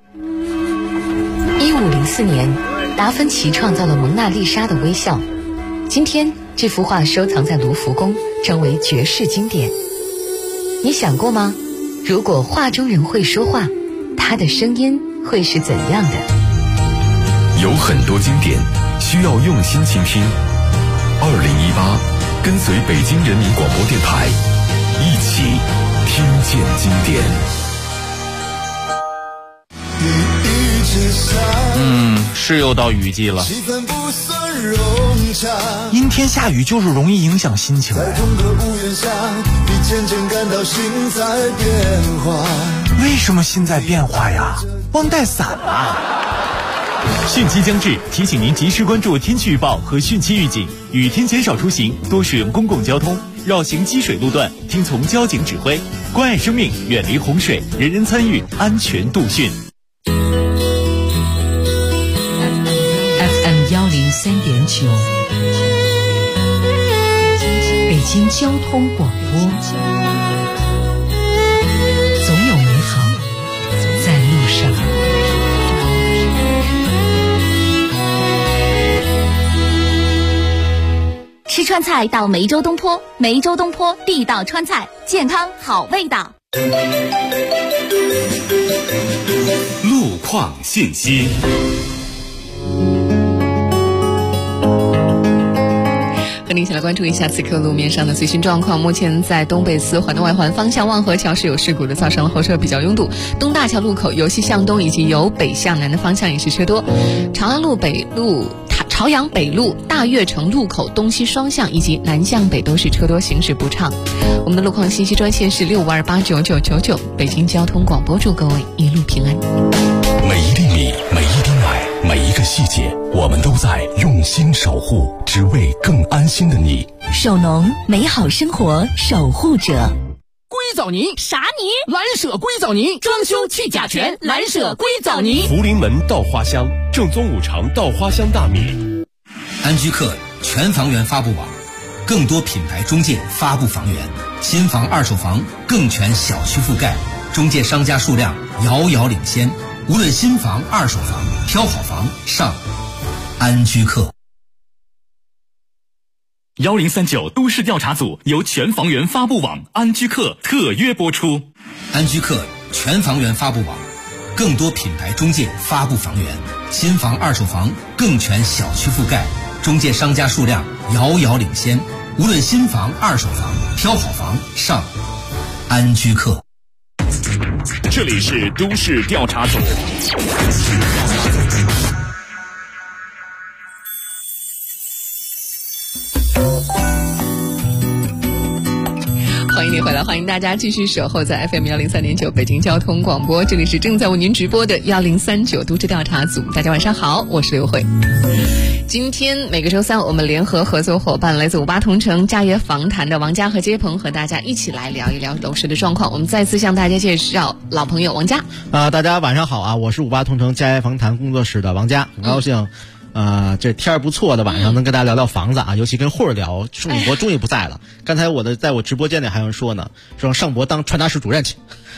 1504年，达芬奇创造了蒙娜丽莎的微笑，今天这幅画收藏在卢浮宫，成为绝世经典。你想过吗？如果画中人会说话，他的声音会是怎样的？ 有很多经典需要用心倾听。2018，跟随北京人民广播电台，一起听见经典。 是又到雨季了，阴天下雨就是容易影响心情。为什么心在变化呀？忘带伞啊！ 汛期将至，提醒您及时关注天气预报和汛期预警，雨天减少出行，多使用公共交通，绕行积水路段，听从交警指挥，关爱生命，远离洪水，人人参与，安全度汛。 FM 103.9，北京交通广播，总有美好在路上。 吃川菜到梅州东坡，梅州东坡地道川菜，健康好味道。 路况信息。 和您一起来关注一下此刻路面上的最新状况。目前在东北四环的外环方向望河桥是有事故的，造成了后车比较拥堵。东大桥路口由西向东以及由北向南的方向也是车多。长安路北路、朝阳北路、大悦城路口东西双向以及南向北都是车多，行驶不畅。我们的路况信息专线是65289999。北京交通广播祝各位一路平安。 每一粒米，每一滴奶，每一个细节，我们都在用心守护，只为更安心的你。 手农，美好生活守护者。 硅藻泥啥泥？ 蓝舍硅藻泥，装修去甲醛，蓝舍硅藻泥。 福临门稻花香，正宗五常稻花香大米。 安居客全房源发布网，更多品牌中介发布房源，新房二手房更全小区覆盖，中介商家数量遥遥领先。无论新房二手房，挑好房上安居客。 1039都市调查组由全房源发布网安居客特约播出。 安居客全房源发布网，更多品牌中介发布房源，新房二手房更全小区覆盖，中介商家数量遥遥领先。无论新房二手房，挑好房上安居客。 这里是都市调查组。 欢迎你回来，欢迎大家继续守候在 FM 103.9北京交通广播，这里是正在为您直播的1039都市调查组。大家晚上好，我是刘慧。今天每个周三，我们联合合作伙伴来自58同城家业房谈的王佳和接鹏，和大家一起来聊一聊楼市的状况。我们再次向大家介绍老朋友王佳。 大家晚上好啊，我是58同城家业房谈工作室的王佳，很高兴。这天儿不错的晚上能跟大家聊聊房子啊，尤其跟慧儿聊。盛宇博终于不在了，刚才在我直播间里还有人说呢，说让盛博当传达室主任去。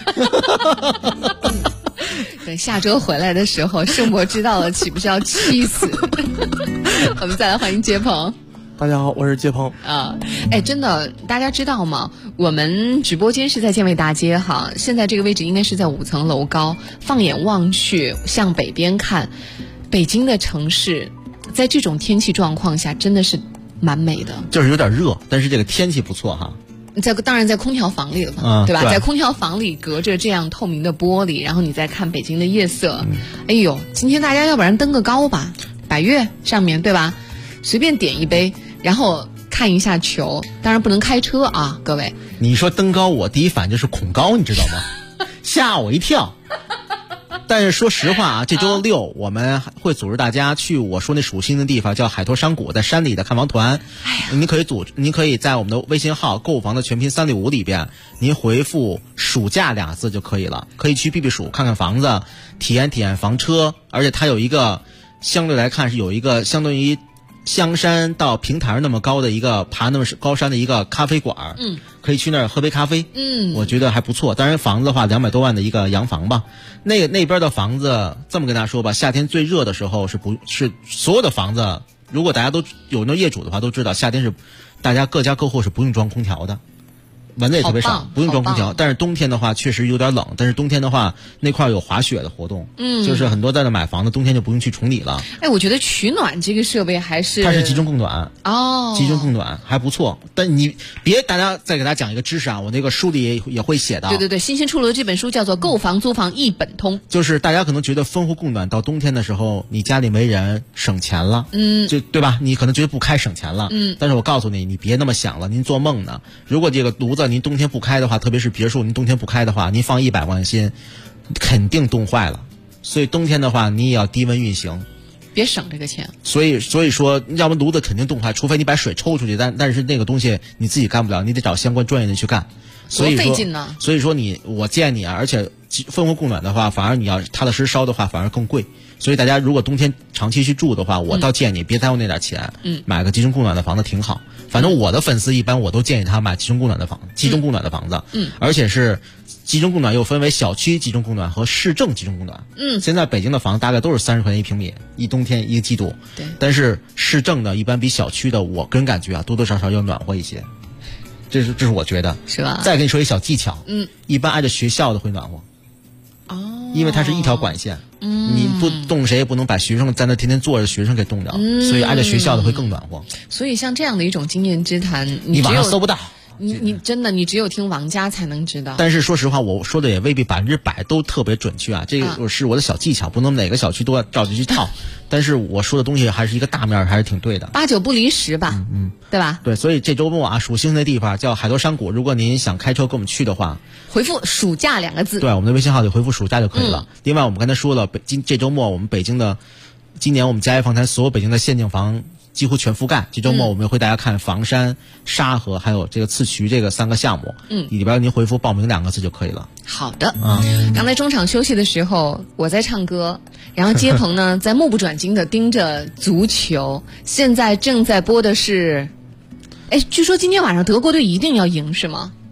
等下周回来的时候，盛博知道了岂不是要气死？我们再来欢迎接鹏。 大家好，我是接鹏啊。真的，大家知道吗？我们直播间是在建卫大街哈，现在这个位置应该是在5层楼高。放眼望去，向北边看，北京的城市在这种天气状况下真的是蛮美的， 就是有点热，但是这个天气不错哈。 当然在空调房里了，对吧？在空调房里隔着这样透明的玻璃，然后你再看北京的夜色，哎呦，今天大家要不然登个高吧，百悦上面对吧？随便点一杯，然后看一下球，当然不能开车啊，各位。 你说登高，我第一反应就是恐高，你知道吗？吓我一跳。但是说实话啊，这周六我们会组织大家去我说那属性的地方，叫海坨山谷，在山里的看房团。您可以在我们的微信号购房的全拼365里边，您回复暑假2字就可以了，可以去避避暑，看看房子，体验房车，而且它有一个相对来看是有一个相对于香山到平台那么高的一个爬那么高山的一个咖啡馆，可以去那儿喝杯咖啡，我觉得还不错。当然房子的话200多万的一个洋房吧，那边的房子这么跟大家说吧，夏天最热的时候是所有的房子，如果大家都有那业主的话都知道，夏天是大家各家各户是不用装空调的。蚊子也特别少，不用装空调。但是冬天的话确实有点冷，但是冬天的话那块有滑雪的活动，就是很多在那买房的冬天就不用去崇礼了。 我觉得取暖这个设备还是它是集中供暖哦， 集中供暖还不错。但你别大家再给大家讲一个知识啊，我那个书里也会写到。 对，新鲜出炉的这本书叫做《购房租房一本通》。 就是大家可能觉得分户供暖到冬天的时候，你家里没人省钱了，就对吧？你可能觉得不开省钱了，但是我告诉你，你别那么想了，您做梦呢。如果这个炉子您冬天不开的话，特别是别墅您冬天不开的话，您放100万心肯定冻坏了。所以冬天的话你也要低温运行， 别省这个钱。所以说要不炉子肯定冻坏，除非你把水抽出去，但是那个东西你自己干不了，你得找相关专业的去干。 多费劲呢。 所以说我建议你啊，而且分户供暖的话，反而你要踏踏实烧的话反而更贵。所以大家如果冬天长期去住的话，我倒建议你别耽误那点钱，买个集中供暖的房子挺好。反正我的粉丝一般我都建议他买集中供暖的房子，而且是集中供暖又分为小区集中供暖和市政集中供暖。现在北京的房子大概都是30块钱1平米，一冬天一个季度。 对， 但是市政的一般比小区的，我个人感觉啊，多多少少要暖和一些。这是我觉得， 是吧？ 再跟你说一小技巧，一般挨着学校的会暖和。因为它是一条管线，你不动谁也不能把学生在那天天坐着，学生给冻着，所以挨着学校的会更暖和。 所以像这样的一种经验之谈， 你网上搜不到。 你真的，你只有听王家才能知道。 但是说实话，我说的也未必100%都特别准确啊。这个是我的小技巧，不能每个小区都要照着去套。但是我说的东西还是一个大面，还是挺对的 ，8、9不离10吧，对吧？ 对，所以这周末啊，属性的地方叫海坨山谷。如果您想开车跟我们去的话， 回复暑假2个字。 对，我们的微信号里回复暑假就可以了。另外，我们刚才说了，这周末我们北京的，今年我们家业房谈所有北京的限定房几乎全覆盖。这周末我们会大家看房山、沙河还有这个次渠这个3个项目，里边您回复报名2个字就可以了。 好的，刚才中场休息的时候我在唱歌，然后接鹏呢在目不转睛的盯着足球。现在正在播的是，据说今天晚上德国队一定要赢是吗？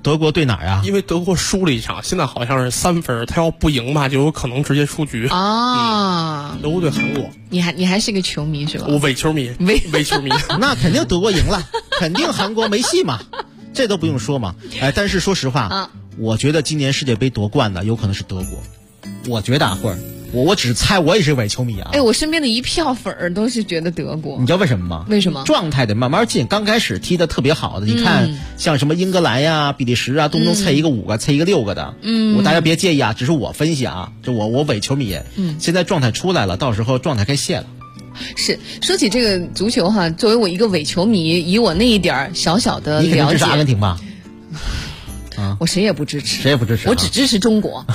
德国对哪儿啊？ 因为德国输了一场，现在好像是3分，他要不赢吧，就有可能直接出局啊。 德国对韩国， 你还是个球迷是吧？ 我伪球迷，伪球迷， 那肯定德国赢了，肯定韩国没戏嘛，这都不用说嘛。哎，但是说实话，我觉得今年世界杯夺冠的有可能是德国。我觉得或者我只猜，我也是伪球迷啊。 哎，我身边的一票粉儿都是觉得德国。 你知道为什么吗？ 为什么？ 状态得慢慢进，刚开始踢得特别好的，你看像什么英格兰呀、比利时啊，动不动猜一个5个，猜一个6个的。大家别介意啊，只是我分析啊，这我伪球迷。现在状态出来了，到时候状态该泄了。 是，说起这个足球哈，作为我一个伪球迷，以我那一点小小的了解， 你肯定支持阿根廷吧？ 我谁也不支持， 谁也不支持， 我只支持中国。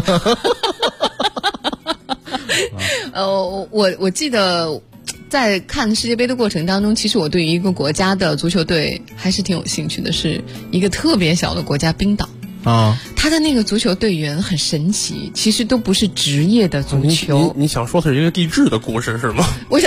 我记得在看世界杯的过程当中，其实我对于一个国家的足球队还是挺有兴趣的，是一个特别小的国家冰岛啊。他的那个足球队员很神奇，其实都不是职业的足球。 你想说的是一个励志的故事是吗？ 我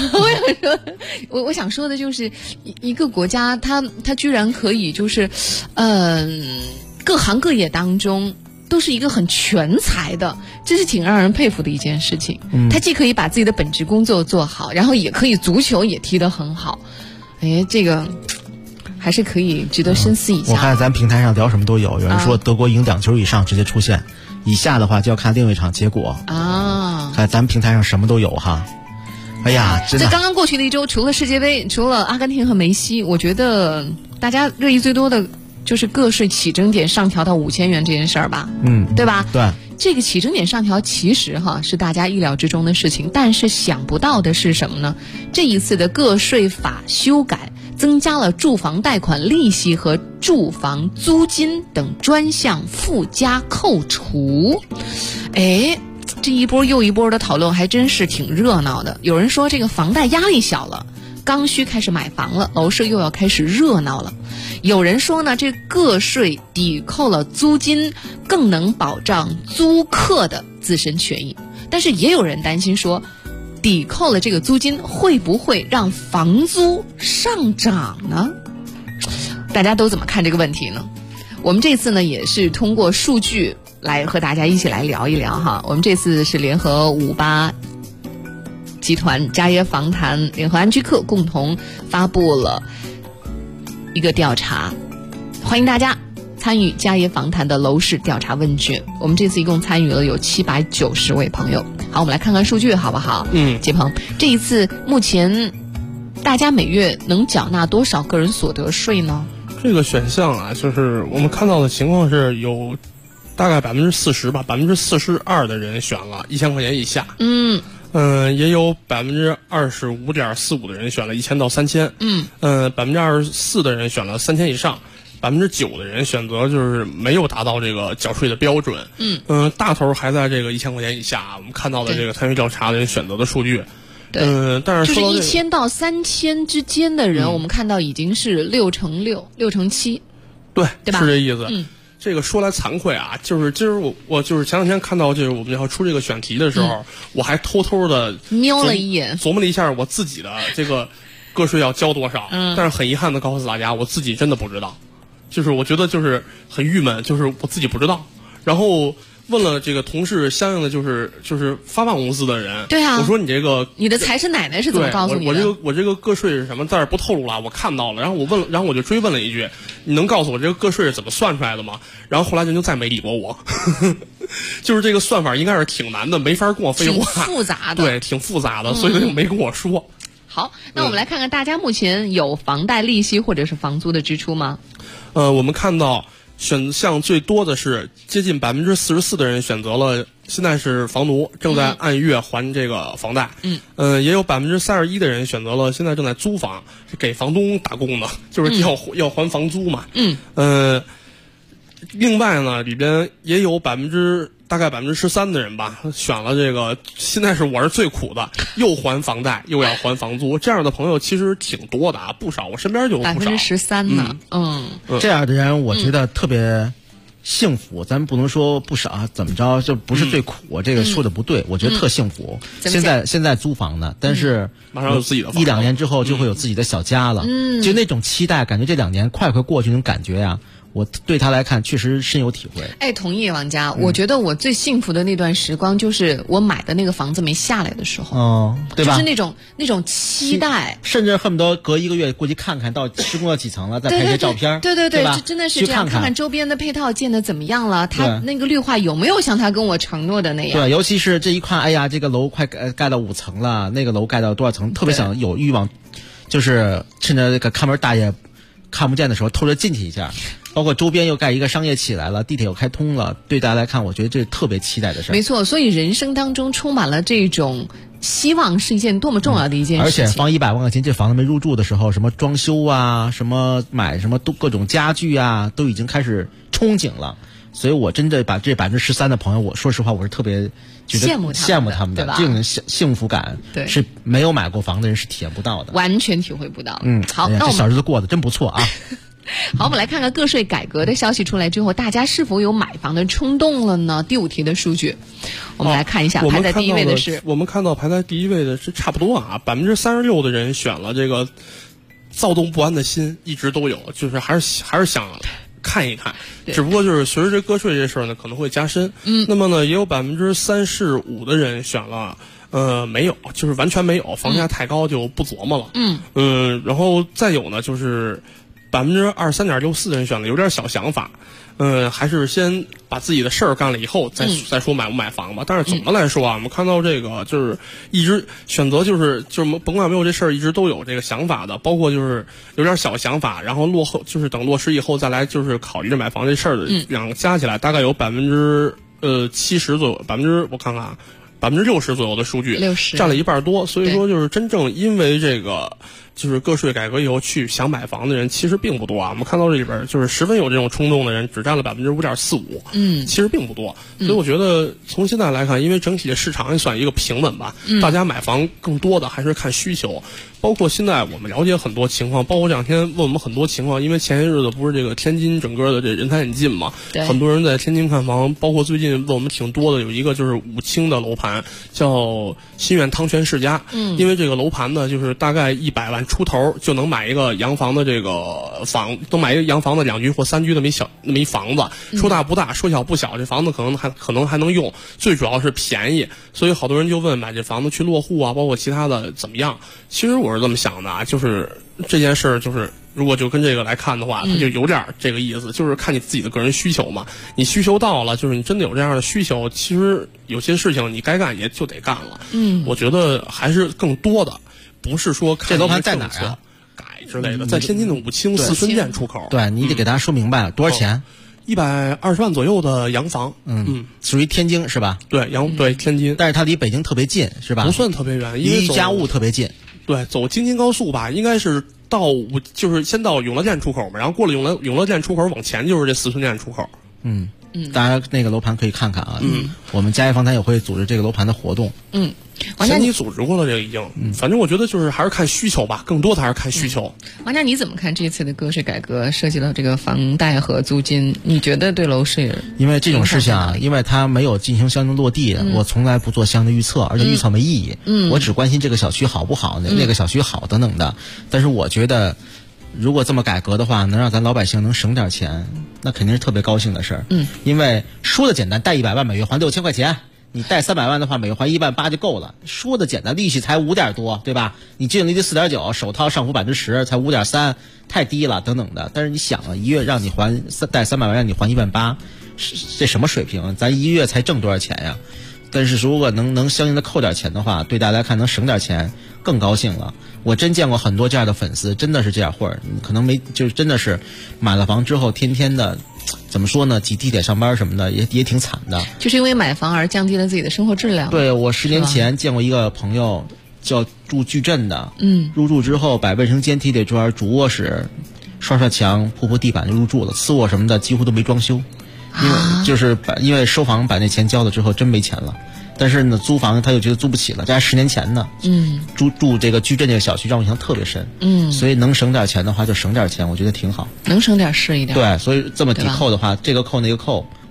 想说的就是一个国家，他居然可以就是各行各业当中都是一个很全才的，这是挺让人佩服的一件事情。他既可以把自己的本职工作做好，然后也可以足球也踢得很好。哎，这个还是可以值得深思一下。 我看咱平台上聊什么都有，有人说德国赢2球以上直接出线，以下的话就要看另一场结果啊。看咱平台上什么都有哈。哎呀，真的。 这刚刚过去的一周，除了世界杯，除了阿根廷和梅西，我觉得大家热议最多的就是个税起征点上调到5000元这件事儿吧，对吧？ 对， 这个起征点上调其实是大家意料之中的事情，但是想不到的是什么呢？这一次的个税法修改，增加了住房贷款利息和住房租金等专项附加扣除。哎，这一波又一波的讨论还真是挺热闹的。有人说这个房贷压力小了，刚需开始买房了，楼市又要开始热闹了。有人说呢，这个税抵扣了租金，更能保障租客的自身权益。但是也有人担心说，抵扣了这个租金，会不会让房租上涨呢？大家都怎么看这个问题呢？我们这次呢，也是通过数据来和大家一起来聊一聊哈。我们这次是联合58集团、嘉业房坛、联合安居客共同发布了一个调查，欢迎大家参与嘉业房坛的楼市调查问卷。我们这次一共参与了有790位朋友。好，我们来看看数据好不好？杰鹏，这一次目前大家每月能缴纳多少个人所得税呢？ 这个选项啊，就是我们看到的情况是有大概40%吧，42%的人选了1000块钱以下。也有25.45%的人选了1000到3000。24%的人选了3000以上，9%的人选择就是没有达到这个缴税的标准。大头还在这个1000块钱以下。我们看到的这个参与调查的人选择的数据。但是就是1000到3000之间的人，我们看到已经是6%、6%、7%，对吧？ 是这意思。这个说来惭愧啊，就是今儿我就是前两天看到就是我们要出这个选题的时候，我还偷偷的瞄了一眼， 琢磨了一下我自己的这个个税要交多少。但是很遗憾的告诉大家，我自己真的不知道，就是我觉得就是很郁闷，就是我自己不知道。然后问了这个同事相应的就是发放公司的人， 对啊， 我说你这个你的财神奶奶是怎么告诉你的？ 我这个个税是什么？在这不透露了，我看到了。然后我就追问了一句，你能告诉我这个个税是怎么算出来的吗？然后后来人就再没理过我，就是这个算法应该是挺难的，没法跟我废话， 挺复杂的， 对，挺复杂的，所以他就没跟我说。 好，那我们来看看大家目前有房贷利息或者是房租的支出吗？ 我们看到选项最多的是接近44%的人选择了现在是房奴，正在按月还这个房贷。也有31%的人选择了现在正在租房，是给房东打工的，就是要还房租嘛。另外呢，里边也有大概13%的人吧，选了这个现在我是最苦的，又还房贷又要还房租，这样的朋友其实挺多的啊，不少，我身边就有不少。 13%呢， 这样的人我觉得特别幸福，咱不能说不少，怎么着就不是最苦，这个说的不对，我觉得特幸福。现在租房呢，但是马上有自己的房 ，1-2年之后就会有自己的小家了。就那种期待，感觉这2年快过去那种感觉呀。 我对他来看确实深有体会。 哎，同意王佳，我觉得我最幸福的那段时光就是我买的那个房子没下来的时候， 对吧？ 就是那种期待， 甚至恨不得隔1个月过去看看到施工到几层了，再拍一些照片， 对， 吧？ 真的是这样，看看周边的配套建的怎么样了，他那个绿化有没有像他跟我承诺的那样？ 对，尤其是这一看，哎呀，这个楼快盖到5层了，那个楼盖到多少层，特别想有欲望，就是趁着这个看门大爷看不见的时候偷着进去一下。包括周边又盖一个商业起来了，地铁又开通了，对大家来看，我觉得这是特别期待的事儿。 没错，所以人生当中充满了这种希望，是一件多么重要的一件事情。 而且放100万块钱，这房子没入住的时候，什么装修啊，什么买什么各种家具啊，都已经开始憧憬了。所以我真的把这13%的朋友，我说实话，我是特别觉得羡慕他们的，这种幸福感是没有买过房的人是体验不到的， 完全体会不到。好， 那这小日子过得真不错啊。 好，我们来看看个税改革的消息出来之后，大家是否有买房的冲动了呢？第5题的数据，我们来看一下，排在第1位的是， 我们看到排在第1位的是差不多啊，36%的人选了这个躁动不安的心一直都有，就是还是想看一看，只不过就是随着这个税这事儿呢可能会加深。那么呢也有35%的人选了没有，就是完全没有，房价太高就不琢磨了。然后再有呢就是23.64%的人选了有点小想法，还是先把自己的事儿干了以后再说买不买房吧。但是总的来说啊，我们看到这个就是一直选择就是甭管没有这事儿，一直都有这个想法的，包括就是有点小想法，然后就是等落实以后再来就是考虑着买房这事儿的，两个加起来大概有70%左右，我看看啊，60%左右的数据，占了1半多。所以说就是真正因为这个就是个税改革以后去想买房的人其实并不多啊。我们看到这里边就是十分有这种冲动的人只占了5.45%，其实并不多。所以我觉得从现在来看，因为整体的市场也算一个平稳吧，大家买房更多的还是看需求。包括现在我们了解很多情况，包括这2天问我们很多情况，因为前些日子不是这个天津整个的这人才引进嘛，很多人在天津看房，包括最近问我们挺多的，有一个就是武清的楼盘叫新苑汤泉世家，因为这个楼盘呢就是大概100万出头就能买一个洋房的这个房，都买一个洋房的2居或3居那么一房子，说大不大，说小不小，这房子可能还能用，最主要是便宜，所以好多人就问买这房子去落户啊，包括其他的怎么样。其实我是这么想的啊，就是这件事儿就是如果就跟这个来看的话，它就有点这个意思，就是看你自己的个人需求嘛。你需求到了，就是你真的有这样的需求，其实有些事情你该干也就得干了。我觉得还是更多的不是说看这楼盘在哪儿啊改之类的，在天津的武清四村店出口。 对，你得给大家说明白多少钱。 120万左右的洋房， 属于天津是吧？ 对，对天津， 但是它离北京特别近是吧？ 不算特别远， 离家务特别近。 对，走京津高速吧，应该是就是先到永乐店出口嘛，然后过了永乐店出口往前就是这四村店出口。 大家那个楼盘可以看看啊。我们嘉业房产也会组织这个楼盘的活动。 前期组织过了这个已经，反正我觉得就是还是看需求吧，更多的还是看需求。 王佳，你怎么看这次的个税改革涉及到这个房贷和租金？你觉得对楼市？ 因为这种事情啊，因为它没有进行相应落地，我从来不做相应的预测，而且预测没意义。我只关心这个小区好不好，那个小区好等等的。但是我觉得，如果这么改革的话，能让咱老百姓能省点钱，那肯定是特别高兴的事儿。因为说的简单，贷100万每月还6000块钱。你贷300万的话，每月还18000就够了。说的简单，利息才5点多，对吧？你净利率4.9%，首套上浮10%，才5.3%，太低了，等等的。但是你想啊，一月让你贷300万，让你还18000，这什么水平？咱一个月才挣多少钱呀？但是如果能相应的扣点钱的话，对大家来看能省点钱，更高兴了。我真见过很多这样的粉丝，真的是这样，或者可能就是真的是买了房之后，天天的。怎么说呢？挤地铁上班什么的也挺惨的， 就是因为买房而降低了自己的生活质量。 对，我10年前见过一个朋友，叫住矩阵的，入住之后摆卫生间、梯队砖、主卧室刷墙、铺地板就入住了，次卧什么的几乎都没装修，因为收房把那钱交了之后真没钱了。但是呢，租房他又觉得租不起了，这还10年前呢。住这个矩阵这个小区让我印象特别深。所以能省点钱的话就省点钱，我觉得挺好。 能省点是一点。 对，所以这么抵扣的话，这个扣那个扣，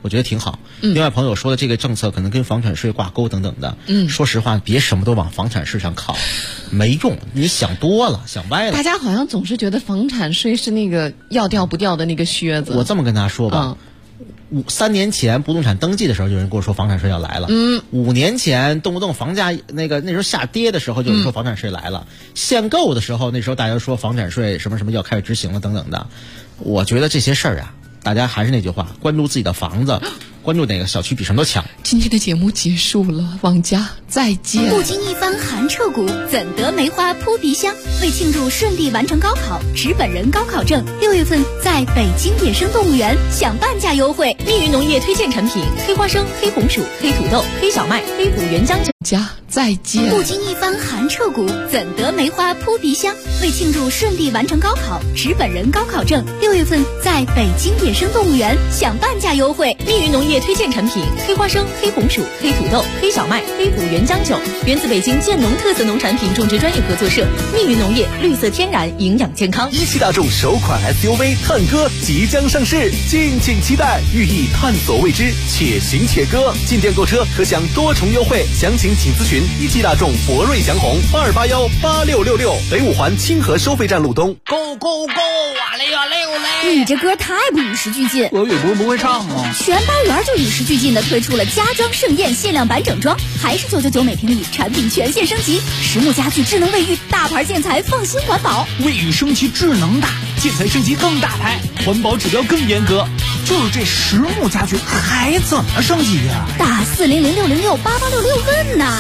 我觉得挺好。另外朋友说的这个政策可能跟房产税挂钩等等的，说实话，别什么都往房产税上靠，没用，你想多了，想歪了。 大家好像总是觉得房产税是那个要掉不掉的那个靴子。 我这么跟他说吧。3年前不动产登记的时候，有人跟我说房产税要来了。5年前动不动房价那时候下跌的时候，就有人说房产税来了。限购的时候，那时候大家说房产税什么什么要开始执行了等等的。我觉得这些事儿啊，大家还是那句话，关注自己的房子，关注哪个小区比什么都强。 今天的节目结束了，王佳再见。 不经一番寒彻骨，怎得梅花扑鼻香？为庆祝顺利完成高考，持本人高考证，6月份在北京野生动物园享半价优惠。 密云农业推荐产品：黑花生、黑红薯、黑土豆、黑小麦、黑虎原浆酒。 家再见。 不经一番寒彻骨，怎得梅花扑鼻香？为庆祝顺利完成高考，持本人高考证，6月份在北京野生动物园享半价优惠。 密云农业推荐产品：黑花生、黑红薯、黑土豆、黑小麦、黑虎原浆酒，源自北京建农特色农产品种植专业合作社。密云农业，绿色天然，营养健康。 一汽大众首款 SUV 探歌即将上市，敬请期待，寓意探索未知，且行且歌。进店购车可享多重优惠，详情请咨询一汽大众博瑞祥宏82818666，北五环清河收费站路东。 Go go go！ 哇嘞哇嘞哇嘞！ 你这歌太不与时俱进， 我也不会唱啊。 全班园就与时俱进的推出了家装盛宴限量版整装，还是999每平米，产品全线升级，实木家具、智能卫浴、大牌建材，放心环保。 卫浴升级智能大，建材升级更大牌，环保指标更严格。就是这实木家具还怎么升级呀？ 打400-606-8866问呐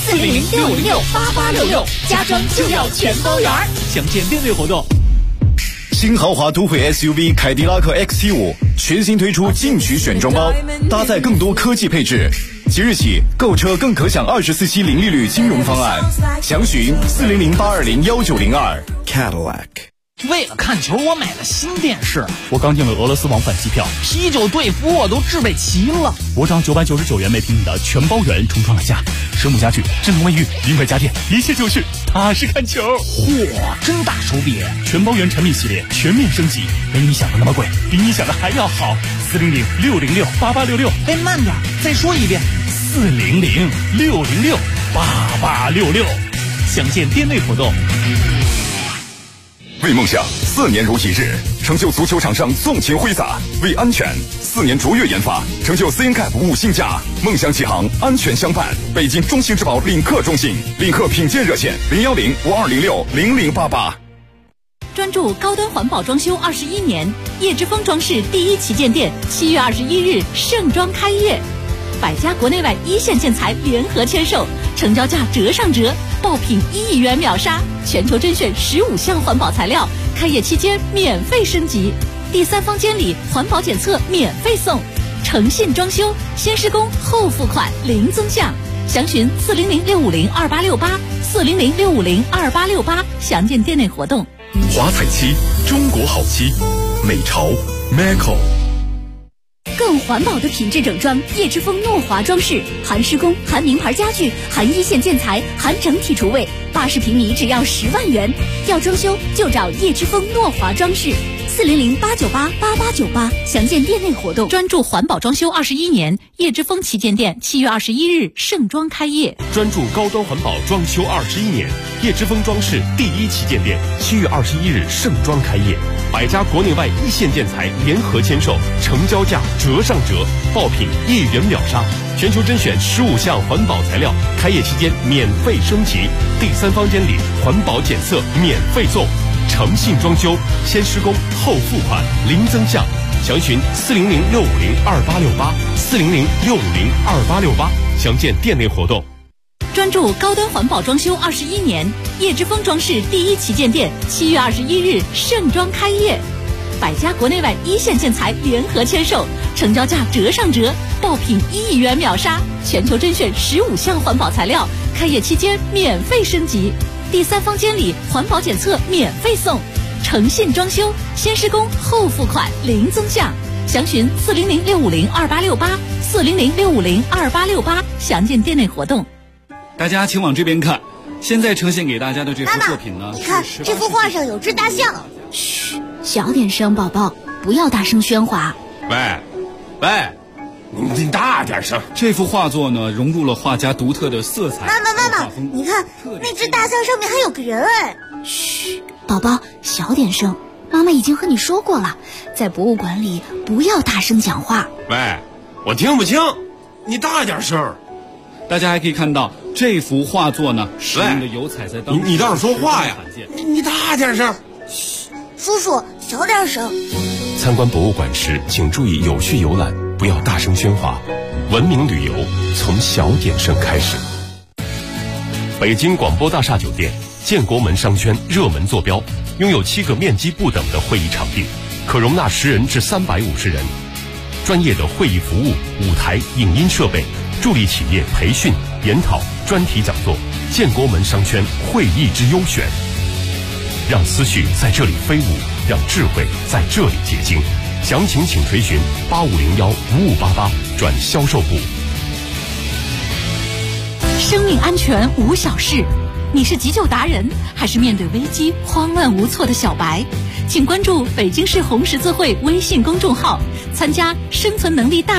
，400-606-8866，家装就要全包圆。 详见店内活动。 新豪华都会 SUV 凯迪拉克 XT5 全新推出进取选装包，搭载更多科技配置。即日起购车更可享24期零利率金融方案，详询400-820-1902 Cadillac。 为了看球，我买了新电视。 我刚订了俄罗斯往返机票， 啤酒、队服我都置备齐了。 我涨999元每平米的全包圆重创了家，实木家具、智能卫浴、名牌家电，一切就是踏实看球。 嚯，真大手笔！ 全包圆产品系列全面升级，没你想的那么贵，比你想的还要好。400-606-8866。 哎，慢点，再说一遍。 400-606-8866。 详见店内活动。 为梦想4年如一日，成就足球场上纵情挥洒；为安全4年卓越研发，成就 CNCAP 5星价。梦想启航，安全相伴。北京中信质保领克中心，领克品鉴热线010-5206-0088。 专注高端环保装修21年，叶之峰装饰第1旗舰店7月21日盛装开业，百家国内外一线建材联合签售，成交价折上折，爆品1亿元秒杀，全球甄选15项环保材料，开业期间免费升级，第3方监理环保检测免费送，诚信装修，先施工后付款零增项，详询400-650-2868，400-650-2868，详见店内活动。 华彩漆，中国好漆，美潮 Maco。 更环保的品质整装，叶之峰诺华装饰，含施工，含名牌家具，含一线建材，含整体厨卫，80平米只要10万元。要装修就找叶之峰诺华装饰，400-898-8898，详见店内活动。 专注环保装修21年，叶之峰旗舰店7月21日盛装开业。 专注高端环保装修21年，叶之峰装饰第1旗舰店7月21日盛装开业，百家国内外一线建材联合签售，成交价折上折，爆品1亿元秒杀，全球甄选15项环保材料，开业期间免费升级，第3方监理环保检测免费送，诚信装修，先施工后付款零增项，详询400-650-2868，400-650-2868，详见店内活动。 专注高端环保装修21年，叶之峰装饰第1旗舰店7月21日盛装开业，百家国内外一线建材联合签售，成交价折上折，爆品1亿元秒杀，全球甄选15项环保材料，开业期间免费升级，第3方监理环保检测免费送，诚信装修，先施工后付款零增项，详询400-650-2868，400-650-2868，详见店内活动。 大家请往这边看，现在呈现给大家的这幅作品呢， 你看这幅画上有只大象。嘘，小点声，宝宝，不要大声喧哗。 喂， 你大点声。 这幅画作呢，融入了画家独特的色彩。 妈妈，你看那只大象上面还有个人哎！ 嘘，宝宝，小点声。妈妈已经和你说过了，在博物馆里不要大声讲话。 喂，我听不清，你大点声。 大家还可以看到这幅画作呢，使用的油彩在当时你倒是说话呀！你大点声。 嘘，叔叔小点声。 参观博物馆时，请注意有序游览，不要大声喧哗。文明旅游从小点声开始。北京广播大厦酒店建国门商圈热门坐标，拥有7个面积不等的会议场地，可容纳10人至350人。专业的会议服务、舞台、影音设备，助力企业培训、研讨、专题讲座。建国门商圈会议之优选，让思绪在这里飞舞，让智慧在这里结晶。详情请垂询8501-5588转销售部。 生命安全无小事，你是急救达人，还是面对危机慌乱无措的小白？请关注北京市红十字会微信公众号，参加生存能力大